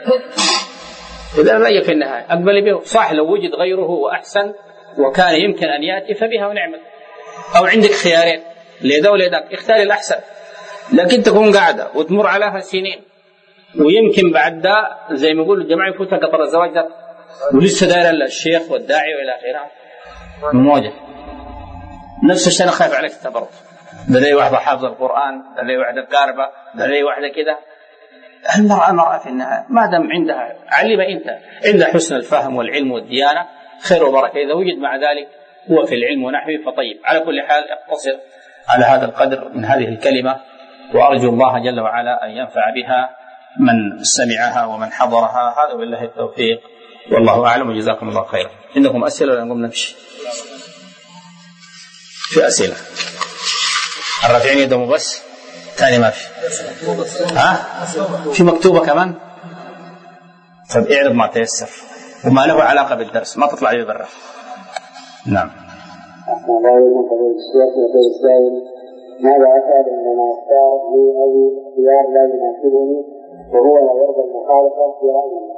إذا رأي في النهاية أقبل به. صح لو وجد غيره وأحسن وكان يمكن أن يأتي فبها ونعمة. أو عندك خيارين لذا ولذاك، اختاري الأحسن. لكن تكون قاعدة وتمر عليها سنين ويمكن بعد ده زي ما يقولوا الجماعة يفوتها قطر الزواج ده ولسه داير الشيخ والداعي وإلى آخره موجه. نفس الشيء أنا خايف عليك التبرد. ده لي واحدة حافظة القرآن، ده لي واحدة قاربة، ده لي واحدة كده. المرأة مرأة في النهاية ما دام عندها علم أنت عندها حسن الفهم والعلم والديانة خير وبركة. إذا وجد مع ذلك هو في العلم ونحوه فطيب. على كل حال اقتصر على هذا القدر من هذه الكلمة، وأرجو الله جل وعلا أن ينفع بها من سمعها ومن حضرها. هذا بالله التوفيق والله أعلم وجزاكم الله خيرا. عندكم أسئلة ولا نقوم نمشي؟ في أسئلة؟ الرافعين يدهم بس؟ ثاني ما في؟ ها؟ في مكتوبة كمان؟ طب اعرض ما تيسر وما له علاقة بالدرس، ما تطلع لي برا. نعم. ماذا أفعل عندما أختار لي أي اختيار لا يناسبني وهو لا يرضى المخالفة في رأيي؟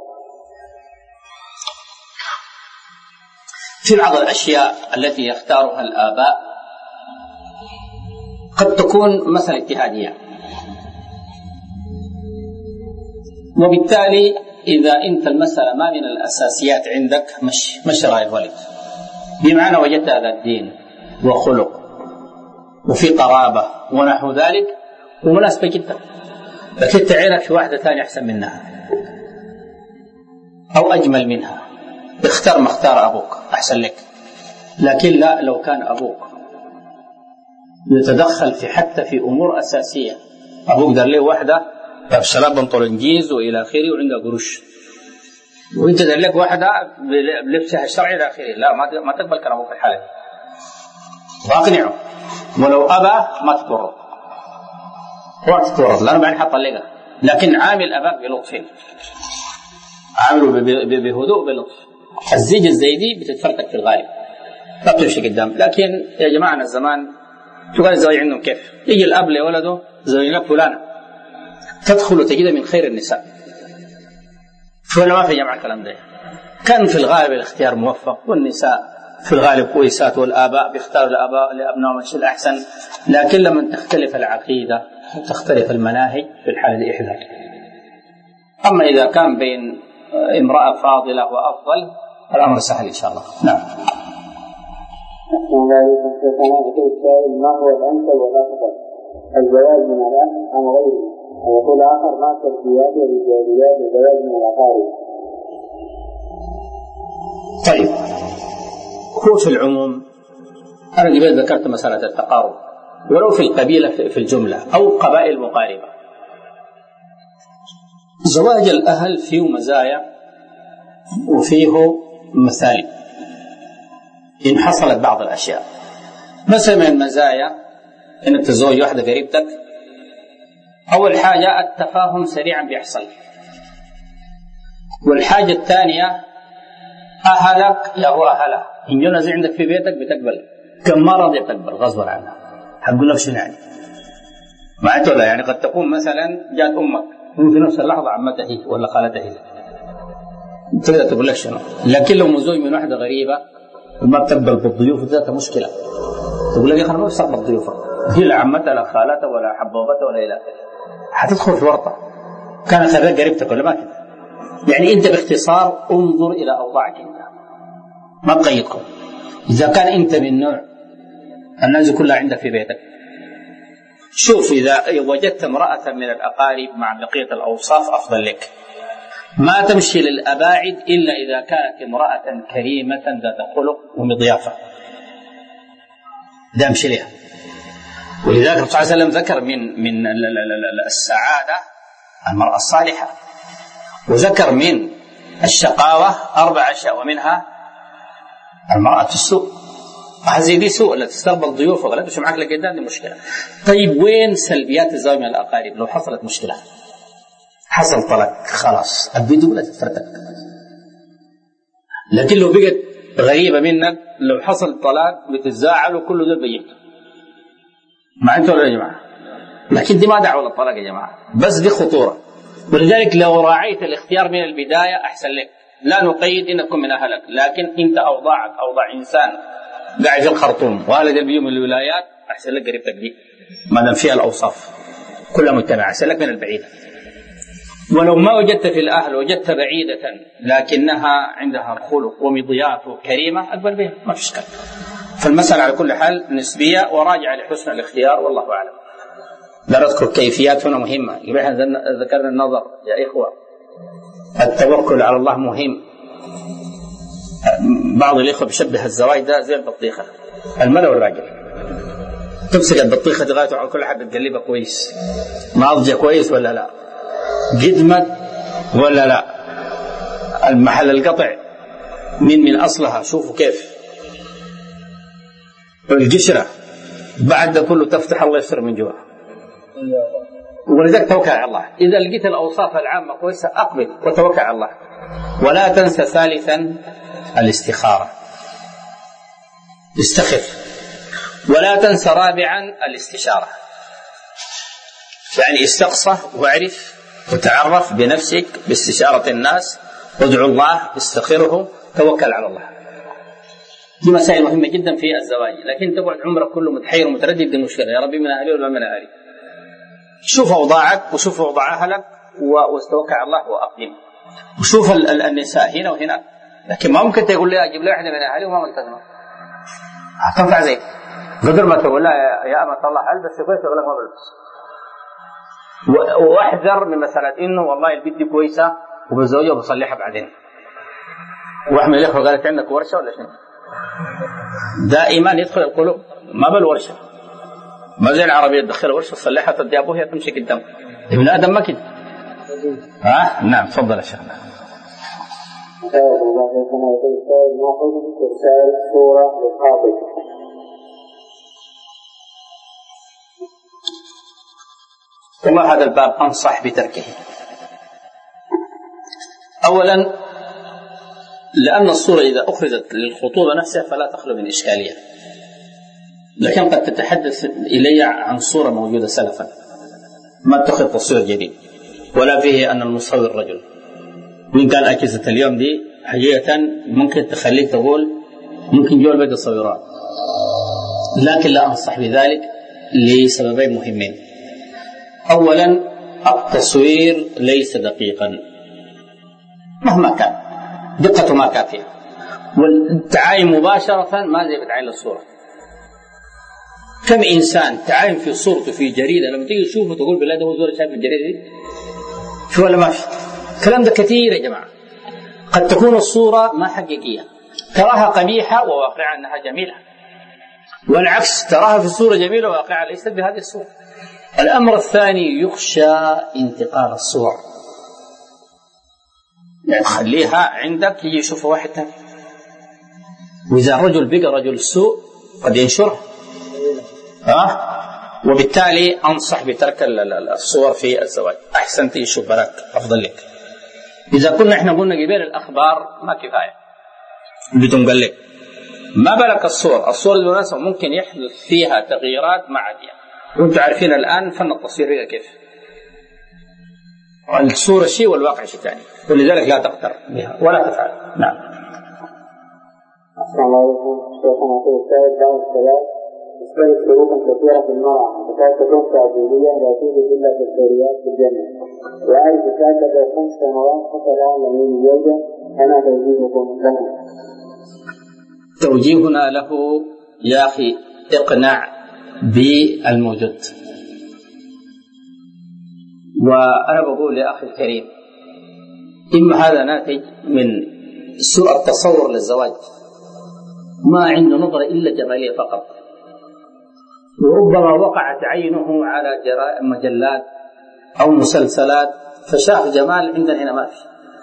في بعض الأشياء التي يختارها الآباء قد تكون مثل اجتهادية، وبالتالي إذا أنت المسألة ما من الأساسيات عندك مش مش رأي الوالد، بمعنى وجدت هذا الدين وخلق وفي قرابة ونحو ذلك ومناسبة جدا، لكن تعيرك في واحدة ثانية أحسن منها أو أجمل منها، اختار ما اختار أبوك أحسن لك. لكن لا، لو كان أبوك يتدخل في حتى في أمور أساسية، أبوك دار له واحدة بشراب بنطلونجيز وإلى آخره وعندها قروش، وأنت دار لك واحدة بلبسها الشرعي إلى آخره، لا ما تقبل كلامه في الحالة وأقنعه، ولو أبى ما تتورط وقت تتورط لأنه بعدين حطلقها. لكن عامل أباك بلطف، عامله بهدوء بلطف. الزيج الزيدي بتتفرتك في الغالب لا بتمشي قدام. لكن يا جماعة الزمان تقال الزواج عندهم كيف، يجي الأب لولده زوج لك فلانة تدخل وتجد من خير النساء، فولا ما في جمع الكلام ده. كان في الغالب الاختيار موفق والنساء في الغالب كويسات، والآباء بيختاروا الآباء لأبنائهم الشيء الأحسن. لكن لما تختلف العقيدة تختلف المناهج في الحالة الإحدى. أما إذا كان بين امرأة فاضلة وأفضل الأمر سهل إن شاء الله. نعم. ما هو الأنسب والأفضل، الزواج من الأهل أم غيره؟ ويقول آخر ما تربيات والإيجابيات الزواج من الأقارب. طيب، هو في العموم أنا قبل ذكرت مسألة التقارب ولو في القبيلة في الجملة أو قبائل مقاربة. زواج الأهل فيه مزايا وفيه مثالب إن حصلت بعض الأشياء. مثلا من المزايا إنك تزوج واحدة قريبتك، أول حاجة التفاهم سريعا بيحصل، والحاجة الثانية أهلك يا هو أهلها إن جنز عندك في بيتك بتقبل، كم مرة بتقبل غصبا عنها، هتقول لك شنو يعني معناته لا. يعني قد تكون مثلا جات أمك في نفس اللحظة عمتها هي ولا خالتها هي، تقدر تقول لك شنو. لكن لو مزوج من واحدة غريبة ما بتقبل بالضيوف ذاتها مشكلة، تقول لك يا أخي أنا ما بستقبل ضيوفك، هي لا عمتها لا خالتها ولا حبوبتها ولا إلى آخره، حتدخل في ورطة. كانت هذا قريبتك ولا ما كده. يعني أنت باختصار انظر إلى أوضاعك أنت، ما تقيدكم. إذا كان أنت من نوع الناس كلها عندك في بيتك شوف إذا وجدت امرأة من الأقارب مع بقية الأوصاف أفضل لك. ما تمشي للأباعد إلا إذا كانت امرأة كريمة ذات خلق ومضيافة، ده امشي لها. ولذلك الرسول صلى الله عليه وسلم ذكر من من السعادة المرأة الصالحة، وذكر من الشقاوة أربع أشياء ومنها المرأة السوء. هذه دي سوء لا تستقبل ضيوف ولا تمشي معك لقدام، دي مشكلة. طيب وين سلبيات الزواج من الأقارب؟ لو حصلت مشكلة، حصل طلاق، خلاص البدو لا تتفتك. لكن لو بقت غريبة منك، لو حصل طلاق بتتزاعل وكل ذل بيجي ما انتوا ولا يا جماعة. لكن دي ما دعوة للطلاق يا جماعة، بس دي خطورة. ولذلك لو راعيت الاختيار من البداية أحسن لك. لا نقيد إنك تكون من أهلك، لكن أنت أوضاعك أوضاع إنسان قاعد في الخرطوم وهذا البيوم من الولايات، أحسن لك قريبتك دي ما دام فيها الأوصاف كلها مجتمعة، أحسن لك من البعيدة. ولو ما وجدت في الأهل وجدت بعيدة لكنها عندها الخلق ومضيات وكريمة أقبل بها، ما في إشكال. فالمسألة على كل حال نسبية وراجعة لحسن الاختيار والله أعلم. لا نذكر كيفيات هنا مهمة، يبقى ذكرنا النظر يا إخوة، التوكل على الله مهم. بعض الإخوة بيشبه الزواج ده زي البطيخة، المرأة والراجل تمسك البطيخة لغاية على كل حاجة تقلبها كويس، ناضجة كويس ولا لا، قدمت ولا لا، المحل القطع من من أصلها شوفوا كيف، القشرة بعد ده كله تفتح الله يستر من جوا. ولذلك توكل على الله. إذا لقيت الأوصاف العامة كويسة أقبل وتوكل على الله. ولا تنسى ثالثا الاستخارة، استخر. ولا تنسى رابعا الاستشارة، يعني استقصى واعرف وتعرف بنفسك باستشارة الناس، وادعو الله، استخره، توكل على الله. دي مسائل مهمة جدا في الزواج. لكن تقعد عمرك كله متحير ومتردد، دي مشكلة. يا ربي من أهلي ولا من أهلي؟ شوف أوضاعك وشوف أوضاع أهلك واستوكل على الله وأقدم، وشوف النساء هنا وهنا. لكن ما ممكن تقول لي أجيب لي واحدة من أهلي وما ملتزمة، هتنفع زي قدر ما تقول لها يا أمة الله ألبس كويس يقول لك ما بلبس. واحذر من مسألة إنه والله البنت دي كويسة وبزوجها وبصلحها بعدين. واحد من الإخوة قالت عندك ورشة ولا شيء؟ دائما يدخل القلوب ما بالورشة، ما زي العربية تدخل ورشة تصلحها تدي أبوها تمشي قدام. ابن آدم ما كده. ها نعم تفضل يا شيخ. والله هذا الباب أنصح بتركه. أولا لأن الصورة إذا أخرجت للخطوبة نفسها فلا تخلو من إشكالية، لكن قد تتحدث إلي عن صورة موجودة سلفا ما تأخذ تصوير جديد، ولا فيه أن المصور رجل. من قال أجهزة اليوم دي حقيقة ممكن تخليك تقول ممكن جول بدأ صورات، لكن لا أنصح بذلك لسببين مهمين. أولا التصوير ليس دقيقا مهما كان، دقته ما كافية، والتعاين مباشرة ما زي بتعاين الصورة. كم إنسان تعاين في صورته في جريدة لما تيجي تشوفه تقول بالله ده هو زور شايف الجريدة دي شو ولا ما في. الكلام ده كثير يا جماعة. قد تكون الصورة ما حقيقية، تراها قبيحة وواقعها أنها جميلة، والعكس تراها في الصورة جميلة وواقعها ليست بهذه الصورة. الأمر الثاني يخشى انتقال الصور، يعني خليها عندك يجي يشوف واحد ثاني، وإذا الرجل بقى رجل سوء قد ينشره. ها وبالتالي أنصح بترك الصور في الزواج، أحسن تشوف بلاك أفضل لك. إذا كنا إحنا قلنا قبيل الأخبار ما كفاية بدون قال لك، ما بالك الصور. الصور بالمناسبة ممكن يحدث فيها تغييرات معدية، وأنتم عارفين الآن فن التصوير كيف الصورة شيء والواقع شيء ثاني، ولذلك لا تغتر بها ولا تفعل. نعم. السلام عليكم. شيخنا في السائل دعوة الصلاة تشترك شروطا كثيرة في المرأة وقد تكون تعبيرية لا توجد إلا في الخيريات في الجنة، وأعرف كاتب خمس سنوات حصل على من زوجة، أنا توجيهكم له. توجيهنا له يا أخي اقنع بالموجود، وأنا بقول يا أخي الكريم، إما هذا ناتج من سوء التصور للزواج، ما عنده نظرة إلا جمالية فقط، وربما وقعت عينه على مجلات أو مسلسلات فشاف جمال عندنا هنا ما في،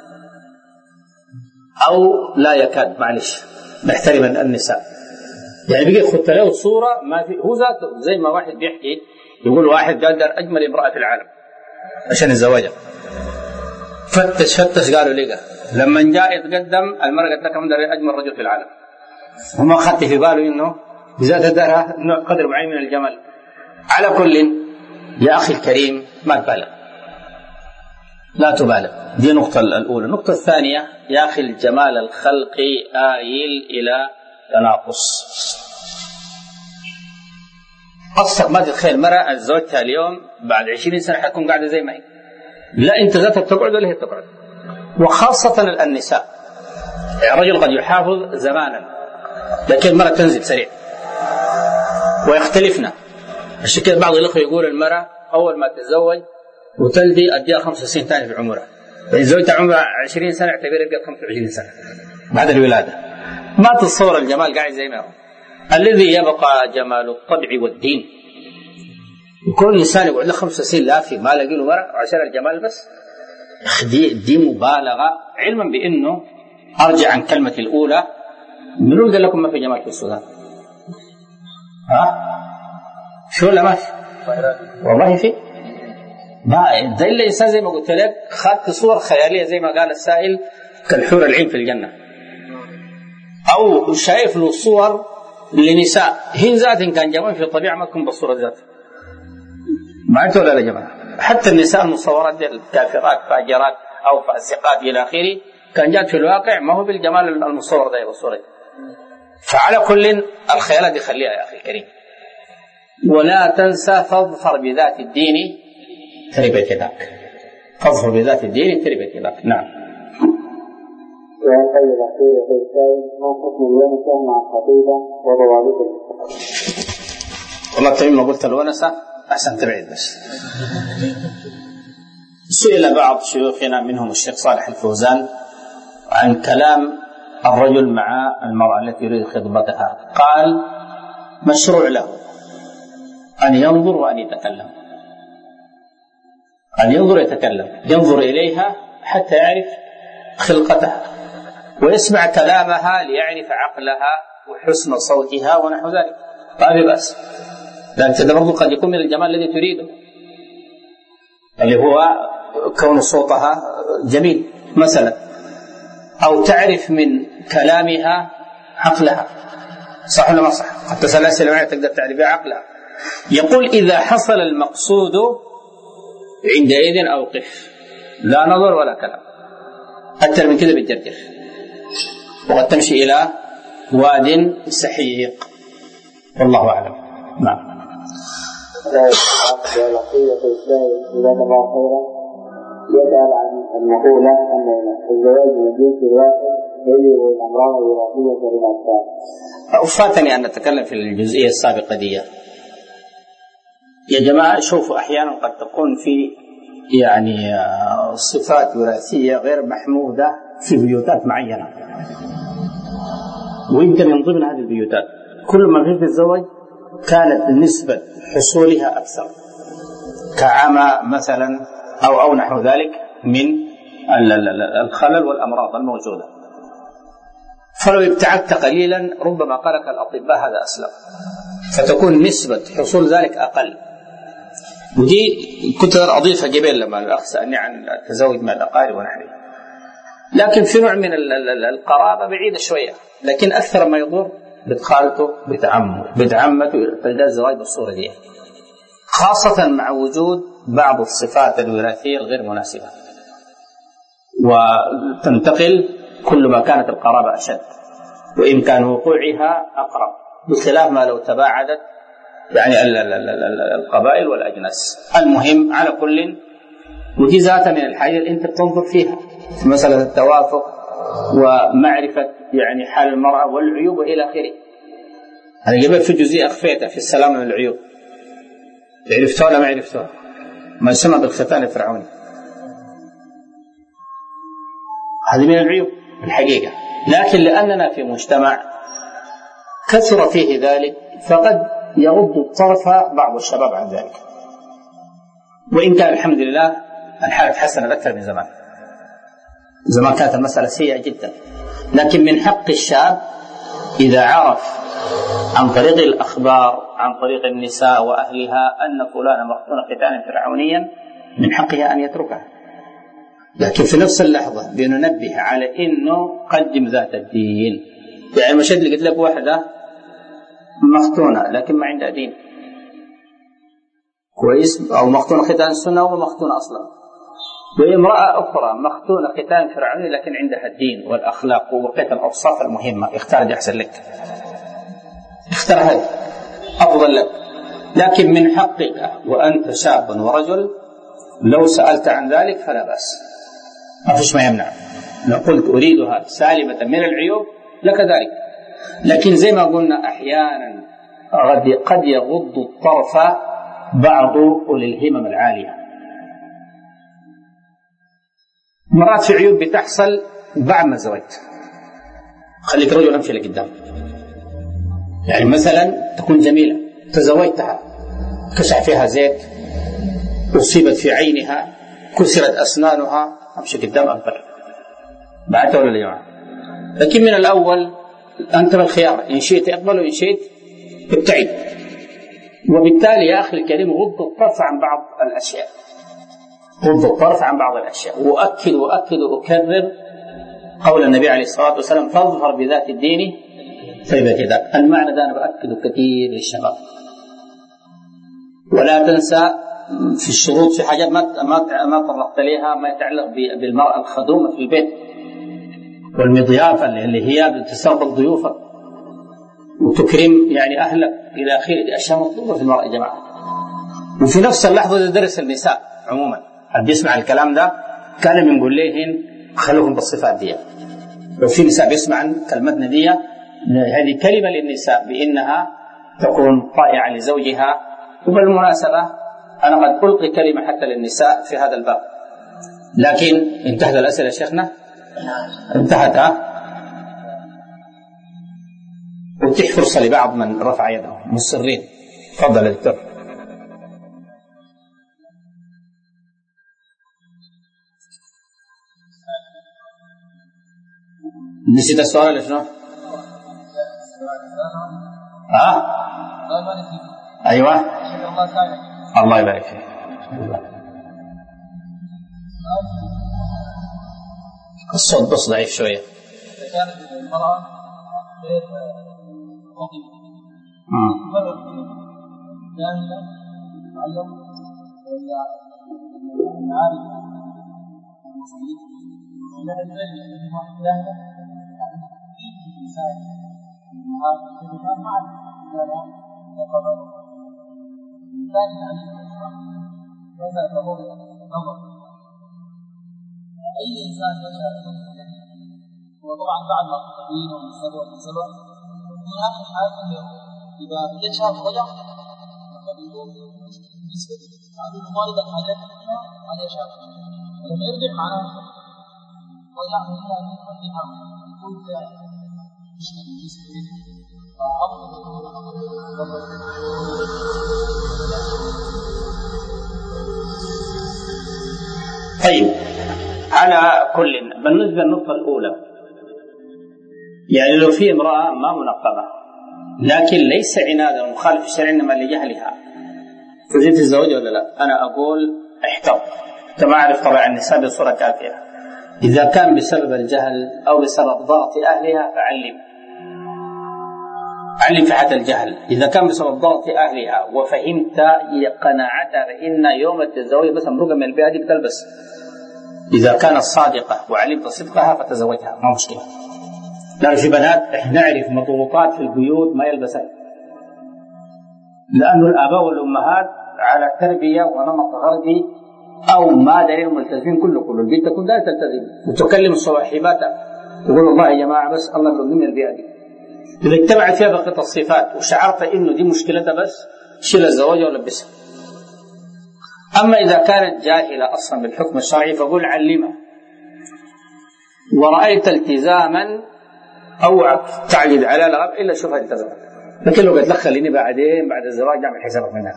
أو لا يكاد، معلش نحترم النساء، يعني بيجي خدت له صورة ما في، هو ذاته زي ما واحد بيحكي يقول واحد قدر أجمل امرأة في العالم عشان الزواج، فتش فتش قالوا لقى، لما جاء يتقدم المرأة قالت لك من أجمل رجل في العالم، وما خدت في باله إنه بذات دارها نوع قدر معين من الجمال. على كل يا أخي الكريم ما تبالغ، لا تبالغ، دي نقطة الأولى. النقطة الثانية يا أخي الجمال الخلقي آيل إلى تناقص. قصتك ما تتخيل مرأة زوجتها اليوم بعد عشرين سنة حتكون قاعدة زي ما هي، لا أنت ذاتك تقعد ولا هي تقعد، وخاصة النساء. الرجل قد يحافظ زمانا لكن المرأة تنزل سريع ويختلفنا. عشان كده بعض الأخوة يقول المرأة أول ما تتزوج وتلدي أديها خمسة سنين ثاني في عمرها، يعني زوجتها عمرها عشرين سنة اعتبرها بقت خمسة وعشرين سنة بعد الولادة. ما تتصور الجمال قاعد زي ما هو، الذي يبقى جمال الطبع والدين. يكون إنسان يقعد له خمسة سنين لا في ما لاقي له مرأة عشان الجمال بس، دي, دي مبالغة، علما بأنه أرجع عن كلمة الأولى، منو قال لكم ما في جمال في السودان؟ ها؟ شو ولا ما في؟ والله في. ما ده إلا إنسان زي ما قلت لك خدت صور خيالية زي ما قال السائل كالحور العين في الجنة، أو شايف له صور لنساء هن ذات إن كان جمال في الطبيعة ما تكون بالصورة ذات. ما أنت ولا لا جماعة؟ حتى النساء المصورات دي الكافرات فاجرات أو فاسقات إلى آخره كان جات في الواقع ما هو بالجمال المصور ده بالصورة. فعلى كل الخيالات دي خليها يا أخي الكريم، ولا تنسى فاظفر بذات الدين تربت يداك، فاظفر بذات الدين تربت يداك. نعم. يا طيب أخي يا سيد، ما حكم الونسة مع الخطيبة وضوابطه؟ والله تمام، ما قلت الونسة أحسن تبعد بس. سئل بعض شيوخنا منهم الشيخ صالح الفوزان عن كلام الرجل مع المرأة التي يريد خطبتها، قال مشروع له أن ينظر وأن يتكلم، أن ينظر يتكلم، ينظر إليها حتى يعرف خلقتها ويسمع كلامها ليعرف عقلها وحسن صوتها ونحو ذلك، ما بأس. لكن برضو قد يكون من الجمال الذي تريده اللي هو كون صوتها جميل مثلا، أو تعرف من كلامها عقلها، صح ولا ما صح؟ حتى سلاسل معي تقدر تعرفها عقلها. يقول إذا حصل المقصود عندئذ أوقف، لا نظر ولا كلام، أكثر من كذا بتجرجر وقد تمشي إلى واد سحيق، والله أعلم. نعم. لا يستحق يا لطيف الإسلام جزاك الله خيرا يسأل عن المقولة أن الزواج من الجنس الواحد يجب الأمراض الوراثية للأطفال. فاتني أن نتكلم في الجزئية السابقة دي يا جماعة. شوفوا أحيانا قد تكون في يعني صفات وراثية غير محمودة في بيوتات معينة، ويمكن من ضمن هذه البيوتات كل ما في الزواج كانت نسبة حصولها أكثر، كعمى مثلا أو أو نحو ذلك من الخلل والأمراض الموجودة. فلو ابتعدت قليلا ربما قالك الأطباء هذا أسلم، فتكون نسبة حصول ذلك أقل. ودي كنت أضيفها قبل لما الأخ سألني عن التزوج مع الأقارب ونحوه، لكن في نوع من القرابة بعيدة شوية، لكن أكثر ما يضر بخالته بتعمه بتعمته تلقى الزواج بالصورة دي، خاصة مع وجود بعض الصفات الوراثية الغير مناسبة، وتنتقل كل ما كانت القرابة أشد وإمكان وقوعها أقرب، بخلاف ما لو تباعدت يعني القبائل والأجناس. المهم على كل، ودي ذات من الحاجة اللي أنت بتنظر فيها في مسألة التوافق ومعرفة يعني حال المرأة والعيوب وإلى آخره. أنا جبت في جزئية أخفيتها في السلام من العيوب، عرفتها ولا ما عرفتها؟ ما يسمى بالختان الفرعوني. هذه من العيوب الحقيقة، لكن لأننا في مجتمع كثر فيه ذلك فقد يغض الطرف بعض الشباب عن ذلك، وإن كان الحمد لله الحالة تحسنت أكثر من زمان. زمان كانت المسألة سيئة جدا، لكن من حق الشاب إذا عرف عن طريق الأخبار عن طريق النساء وأهلها أن فلان مختون ختانا فرعونيا من حقها أن يتركها، لكن في نفس اللحظة بننبه على إنه قدم ذات الدين. يعني مشهد اللي قلت لك واحدة مختونة لكن ما عندها دين كويس، أو مختونة ختان السنة ومختونة أصلا، وامرأة أخرى مختونة ختان فرعوني لكن عندها الدين والأخلاق وبقية الأوصاف المهمة، اختار أحسن لك، اختار هذا أفضل لك. لكن من حقك وأنت شاب ورجل لو سألت عن ذلك فلا بأس، ما فيش ما يمنع. لو قلت أريدها سالمة من العيوب لك ذلك، لكن زي ما قلنا أحيانا قد يغض الطرف بعض أولي الهمم العالية. مرات في عيوب بتحصل بعد ما زوجت، خليك رجل أمشي لقدام. يعني مثلا تكون جميلة تزوجتها كشع فيها زيت، أصيبت في عينها، كسرت أسنانها، أمشي قدام أكبر بعدها ولا يا جماعة؟ لكن من الأول أنت بالخيار، إن شئت اقبل وإن شئت ابتعد. وبالتالي يا أخي الكريم غض الطرف عن بعض الأشياء، غض الطرف عن بعض الأشياء. وأكد وأكد وأكرر قول النبي عليه الصلاة والسلام فاظفر بذات الدين طيب كذا. المعنى ده أنا بأكده كثير للشباب. ولا تنسى في الشروط في حاجات ما ما طرقت لها ما يتعلق بالمرأة الخدومة في البيت والمضيافة اللي هي تستقبل ضيوفك وتكرم يعني أهلك إلى آخره. دي أشياء مطلوبة في المرأة يا جماعة. وفي نفس اللحظة تدرس النساء عموما، اللي بيسمع الكلام ده كان بنقول لهن خلوهم بالصفات دي. لو في نساء بيسمع كلمتنا دي، هذه كلمة للنساء بأنها تكون طائعة لزوجها. وبالمناسبة أنا قد ألقي كلمة حتى للنساء في هذا الباب، لكن انتهت الأسئلة شيخنا؟ انتهت. ها وتح فرصة لبعض من رفع يده مصرين. تفضل يا دكتور. نسيت السؤال ولا شنو؟ ها؟ أيوة الله يبارك فيك. الصوت بس ضعيف شوية. كانت المرأة غير رقيقة جاهلة تعلم المعارف المصرية ولا العلم أنها جاهلة يعني في الإنسان هذا ما هذا يقرر ثاني عليه هذا ضروري نظر أي إنسان يشاء. وطبعا بعد ما التقوين والسبب والسبب من آخر حاجة إذا بدأت شهر رجع فبيقول بالنسبة هذه الموارد الحاجات منها عليها شهر لما يرجع معناه ويعمل لها من قدها يقول فيها مش بالنسبة لي طيب على كل بالنسبة للنقطة الأولى، يعني لو في امرأة ما منقبة لكن ليس عنادا مخالف الشرع إنما لجهلها تزيد الزوج ولا لا؟ أنا أقول احتر كما أعرف طبعا النساء بصورة كافية. إذا كان بسبب الجهل أو بسبب ضغط أهلها فعلم علم في حتى الجهل. إذا كان بسبب ضغط أهلها وفهمت قناعتها فإن يوم التزوج بس امرقة من البيئة دي بتلبس. إذا كانت صادقة وعلمت صدقها فتزوجها ما مشكلة. لأن في بنات نعرف مضغوطات في البيوت ما يلبسها، لأن الآباء والأمهات على تربية ونمط غربي أو ما دليل ملتزمين كله كله البنت تكون لا تلتزم وتكلم صواحباتها تقول والله يا جماعة بس الله يرضى من البيئة دي. إذا اتبعت فيها بقية الصفات وشعرت إنه دي مشكلتها بس شيل الزواج ولبسها. أما إذا كانت جاهلة أصلا بالحكم الشرعي فقل علمها، ورأيت التزاما أوعك تعجد على الغب إلا شوفها التزمت. لكن لو قلت لك خليني بعدين بعد الزواج أعمل حسابك منها،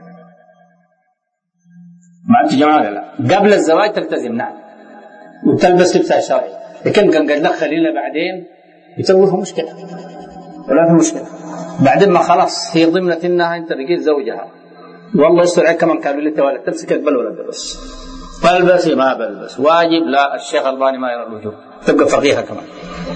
ما أنت جماعة لا، قبل الزواج تلتزم نعم وتلبس لبسها الشرعي، لكن كان قال لك خلينا بعدين يسوي في مشكلة ولا في مشكلة. بعدين ما خلاص هي ضمنت إنها أنت بقيت زوجها، والله يستر عليك كمان كانوا لك ولا تمسك البل ولا تلبس، بلبس ما بلبس واجب لا، الشيخ الباني ما يرى الوجوب، تبقى فقيهة كمان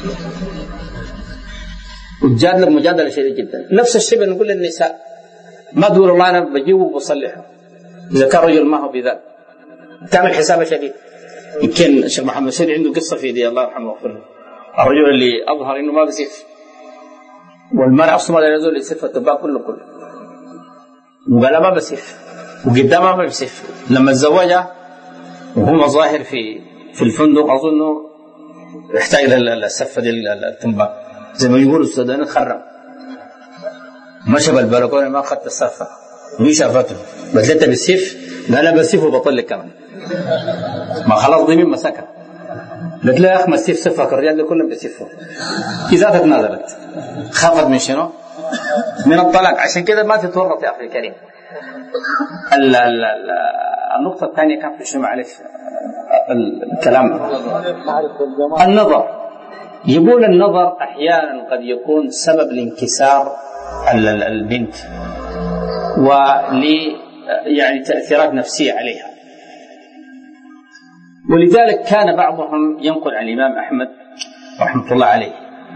وتجادلك مجادلة شديدة جدا. نفس الشيء بنقول للنساء، ما تقول والله أنا بجيبه وبصلحه إذا كان رجل ما هو بذلك، تعمل حسابه شديد. يمكن الشيخ محمد سيد عنده قصة في دي الله يرحمه ويغفر له، الرجل اللي أظهر إنه ما بيسيف والمرأة أصلا لا يزول يسيف التباع كله كله وقال ما بسيف وقدامها ما بيسيف. لما تزوجها وهو ظاهر في في الفندق أظنه يحتاج للسفة دي التنباك زي ما يقولوا السودان خرم، مشى بالبلكونه ما أخذت السفة وهي شافته بدلتها بالسيف، لا لا بالسيف وبطلق كمان ما خلاص ضمين مسكها. قلت له يا أخي ما السيف سفك، الرجال كلهم بيسيفوا. إذا تنازلت خافت من شنو؟ من الطلاق. عشان كده ما تتورط يا أخي الكريم. النقطة الثانية كان في شنو معلش الكلام النظر. يقول النظر أحيانا قد يكون سبب لانكسار البنت ولي يعني تأثيرات نفسية عليها، ولذلك كان بعضهم ينقل عن الإمام أحمد رحمة الله عليه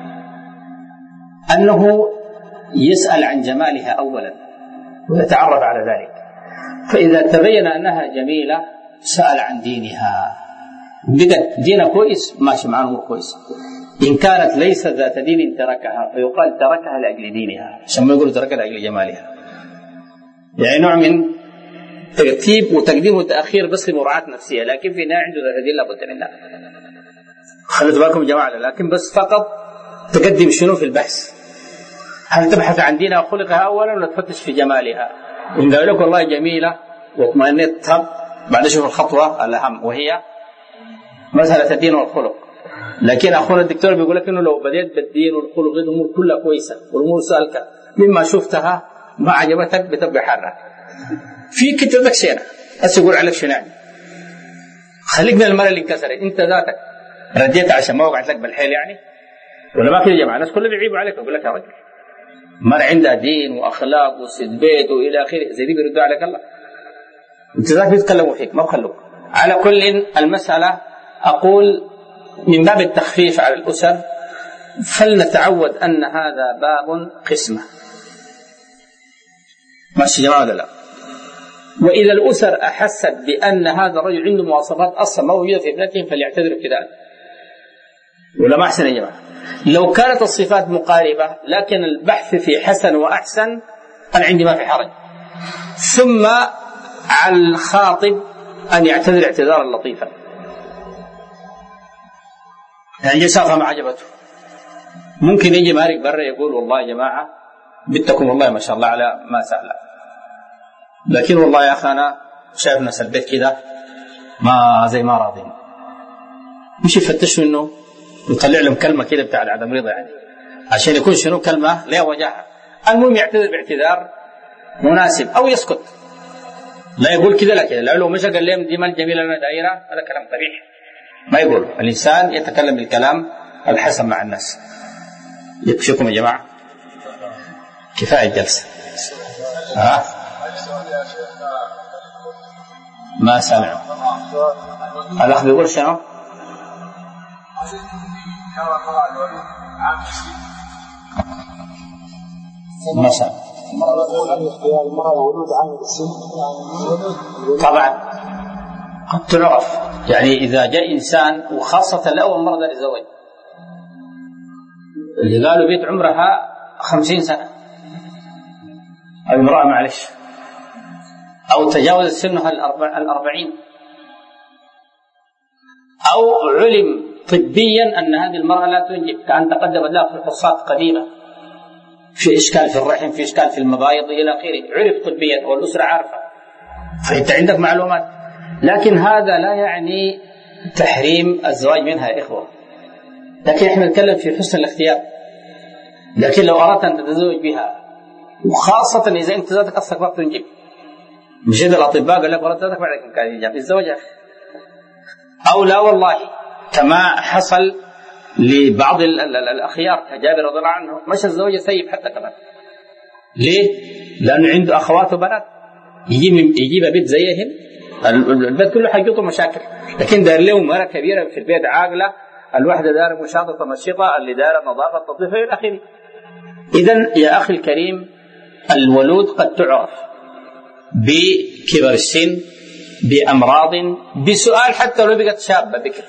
أنه يسأل عن جمالها أولا ويتعرف على ذلك، فإذا تبين أنها جميلة سأل عن دينها، بدأ دينها كويس ماشي معه كويس، إن كانت ليست ذات دين تركها فيقال تركها لأجل دينها، عشان ما يقولوا تركها لأجل جمالها، يعني نوع من ترتيب وتقديم وتأخير بس لمراعاة نفسية، لكن في ناحية عنده ذات دين لابد منها. خلوا بالكم جماعة، لكن بس فقط تقدم شنو في البحث، هل تبحث عن دينها وخلقها أولا ولا تفتش في جمالها؟ إن قال لك والله جميلة واطمئنت تب بعد شوف الخطوة الأهم وهي مسألة الدين والخلق. لكن أخونا الدكتور بيقول لك إنه لو بديت بالدين والخلق الأمور كلها كويسة والأمور سالكة مما شفتها ما عجبتك بتبقى حرة في كتير لك شيء بس يقول عليك شنو يعني خليك من المرأة اللي انكسرت انت ذاتك رديت عشان ما وقعت لك بالحيل يعني، ولا ما كده يا جماعة الناس كلهم بيعيبوا عليك. أقول لك يا رجل مرأة عندها دين وأخلاق وسد بيت وإلى آخره زي دي بيردوا عليك الله، انت ذاك بيتكلموا فيك ما بخلوك. على كل المسألة أقول من باب التخفيف على الأسر فلنتعود أن هذا باب قسمة ماشي جماعة لا. وإذا الأسر أحست بأن هذا الرجل عنده مواصفات أصلا ما موجودة في ابنتهم فليعتذروا ابتداء، ولا ما أحسن يا جماعة. لو كانت الصفات مقاربة لكن البحث في حسن وأحسن أنا عندي ما في حرج، ثم على الخاطب أن يعتذر اعتذارا لطيفا، يعني شافها ما عجبته ممكن يجي مارك برا يقول والله يا جماعة بنتكم والله ما شاء الله على ما سأل، لكن والله يا أخي أنا شايف ناس البيت كده ما زي ما راضين، مش يفتشوا إنه يطلع لهم كلمة كده بتاع عدم رضا يعني عشان يكون شنو كلمة لا وجاهة. المهم يعتذر باعتذار مناسب أو يسكت لا يقول كده لا كده، لو مش قال لهم دي ما الجميلة لنا دائرة هذا كلام قبيح ما يقول. الإنسان يتكلم بالكلام الحسن مع الناس. يكفيكم يا جماعة كفاية الجلسة ها ما سمعوا الأخ بيقول شنو ما سمع طبعا قد تنعرف يعني إذا جاء إنسان وخاصة لأول مرة للزواج اللي قالوا بيت عمرها خمسين سنة أو امرأة معلش أو تجاوز سنها الأربعين أو علم طبيا أن هذه المرأة لا تنجب كأن تقدمت لها فحوصات قديمة في إشكال في الرحم في إشكال في المبايض إلى آخره، عرف طبيا والأسرة عارفة فأنت عندك معلومات. لكن هذا لا يعني تحريم الزواج منها يا إخوة، لكن احنا نتكلم في حسن الاختيار. لكن لو أردت أن تتزوج بها، وخاصة إذا أنت ذاتك أصلك وقت تنجب، مش إذا الأطباء قال لك ولد ذاتك بعد إمكان الإنجاب الزواج يا أخي. أو لا والله كما حصل لبعض الأخيار كجابر رضي الله عنه، مش الزواج سيب حتى كمان. ليه؟ لأنه عنده أخوات وبنات، يجيب يجيب بيت زيهم، البيت كله حيجوته مشاكل، لكن دار له مرة كبيرة في البيت عاقلة، الواحدة دار مشاطة منشطة، اللي دار نظافة تنظيف إلى آخره. إذن يا أخي الكريم، الولود قد تعرف بكبر السن، بأمراض، بسؤال، حتى لو بقت شابة بكر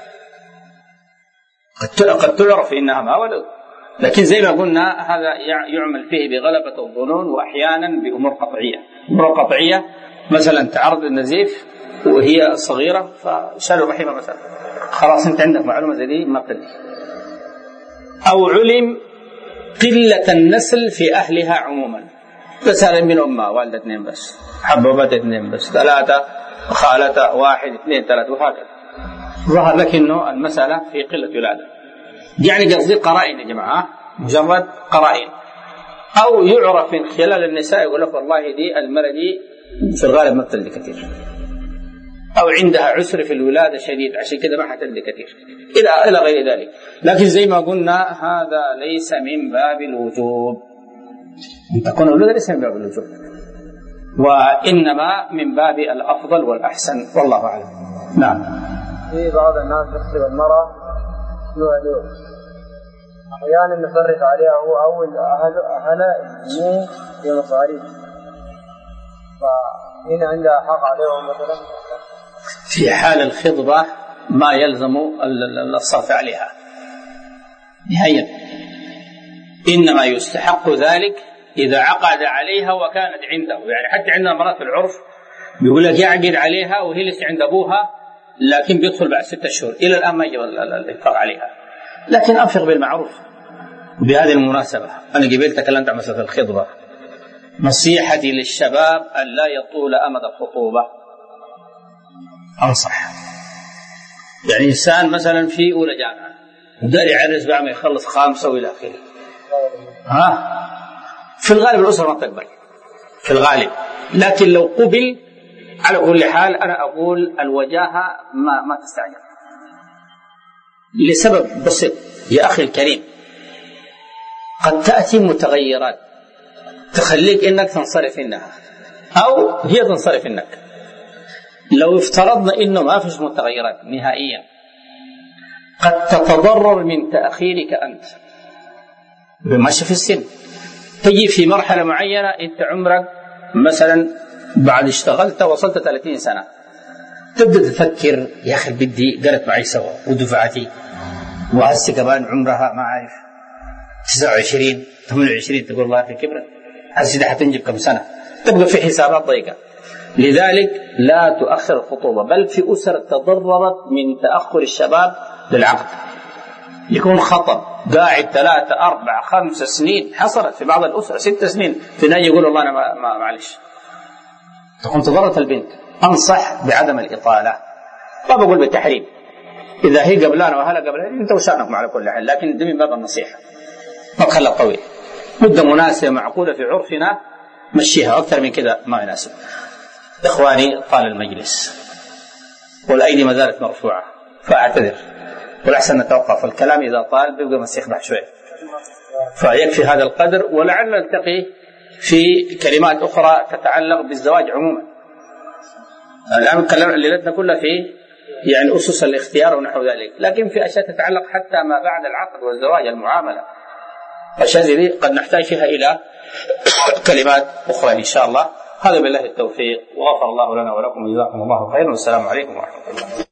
قد تعرف إنها ما ولد. لكن زي ما قلنا هذا يعمل فيه بغلبة الظنون، وأحيانا بأمور قطعية. أمور قطعية مثلا تعرض للنزيف وهي صغيرة فشالوا رحمة مثلا، خلاص أنت عندك معلومة زي دي ما بتدري. أو علم قلة النسل في أهلها عموما، بس هذا من أمة والدة اثنين بس، حبوبات اثنين بس، ثلاثة خالة واحد اثنين ثلاثة، وهكذا. ظهر لك إنه المسألة في قلة ولادة، يعني قصدي قرائن يا جماعة، مجرد قرائن. أو يعرف من خلال النساء، يقول لك والله دي المرأة دي في الغالب ما بتلد كثير، أو عندها عسر في الولادة شديد عشان كده ما حتلد كثير، إلى إلى غير ذلك. لكن زي ما قلنا هذا ليس من باب الوجوب، أن تكون الولادة ليس من باب الوجوب، وإنما من باب الأفضل والأحسن، والله أعلم. نعم. في بعض الناس يخطب المرأة له اليوم، أحيانا نفرق عليها هو أول أهل أهلها مو في مصاريف، فهنا عندها حق عليهم مثلا. في حال الخطبة ما يلزم الصرف عليها نهائيا، إنما يستحق ذلك إذا عقد عليها وكانت عنده. يعني حتى عندنا مرات في العرف بيقول لك يعقد عليها وهي لسه عند أبوها، لكن بيدخل بعد ستة شهور، إلى الآن ما يجب الإنفاق عليها. لكن أنفق بالمعروف. بهذه المناسبة أنا قبلت تكلمت عن مسألة الخطبة، نصيحتي للشباب أن لا يطول أمد الخطوبة. أنصح يعني إنسان مثلا في أولى جامعة وداري يعرس بعد ما يخلص خامسة وإلى آخره، ها في الغالب الأسرة ما تقبل في الغالب. لكن لو قبل على كل حال أنا أقول الوجاهة ما ما تستعجل، لسبب بسيط يا أخي الكريم. قد تأتي متغيرات تخليك إنك تنصرف إنها أو هي تنصرف إنك. لو افترضنا إنه ما فيش متغيرات نهائيا، قد تتضرر من تأخيرك أنت بمشي في السن. تجي في مرحلة معينة أنت عمرك مثلا بعد اشتغلت وصلت ثلاثين سنة، تبدأ تفكر يا أخي بدي قرت معي سوا ودفعتي، وهسه كمان عمرها ما عارف تسعة وعشرين ثمانية وعشرين، تقول الله في كبرت هسه ده حتنجب كم سنة، تبقى في حسابات ضيقة. لذلك لا تؤخر الخطوبة، بل في أسر تضررت من تأخر الشباب للعقد. يكون خطب قاعد ثلاثة أربع خمس سنين، حصلت في بعض الأسر ست سنين، في ناس يقول الله أنا ما ما معلش، تكون تضررت البنت. أنصح بعدم الإطالة، ما بقول بالتحريم، إذا هي قبلان وهلا قبلان أنت وشانكم على كل حال، لكن ده من باب النصيحة، ما تخلى طويل، مدة مناسبة معقولة في عرفنا مشيها، أكثر من كذا ما يناسب. إخواني طال المجلس والأيدي ما زالت مرفوعة، فأعتذر والأحسن نتوقف، الكلام إذا طال بيبقى مسيخ بح شوي، فيكفي هذا القدر، ولعل نلتقي في كلمات أخرى تتعلق بالزواج عموما. الآن كلام ليلتنا كلها في يعني أسس الاختيار ونحو ذلك، لكن في أشياء تتعلق حتى ما بعد العقد والزواج، المعاملة، أشياء زي دي قد نحتاج فيها إلى كلمات أخرى إن شاء الله. هذا بالله التوفيق، وغفر الله لنا ولكم وجزاكم الله خيرا، والسلام عليكم ورحمة الله.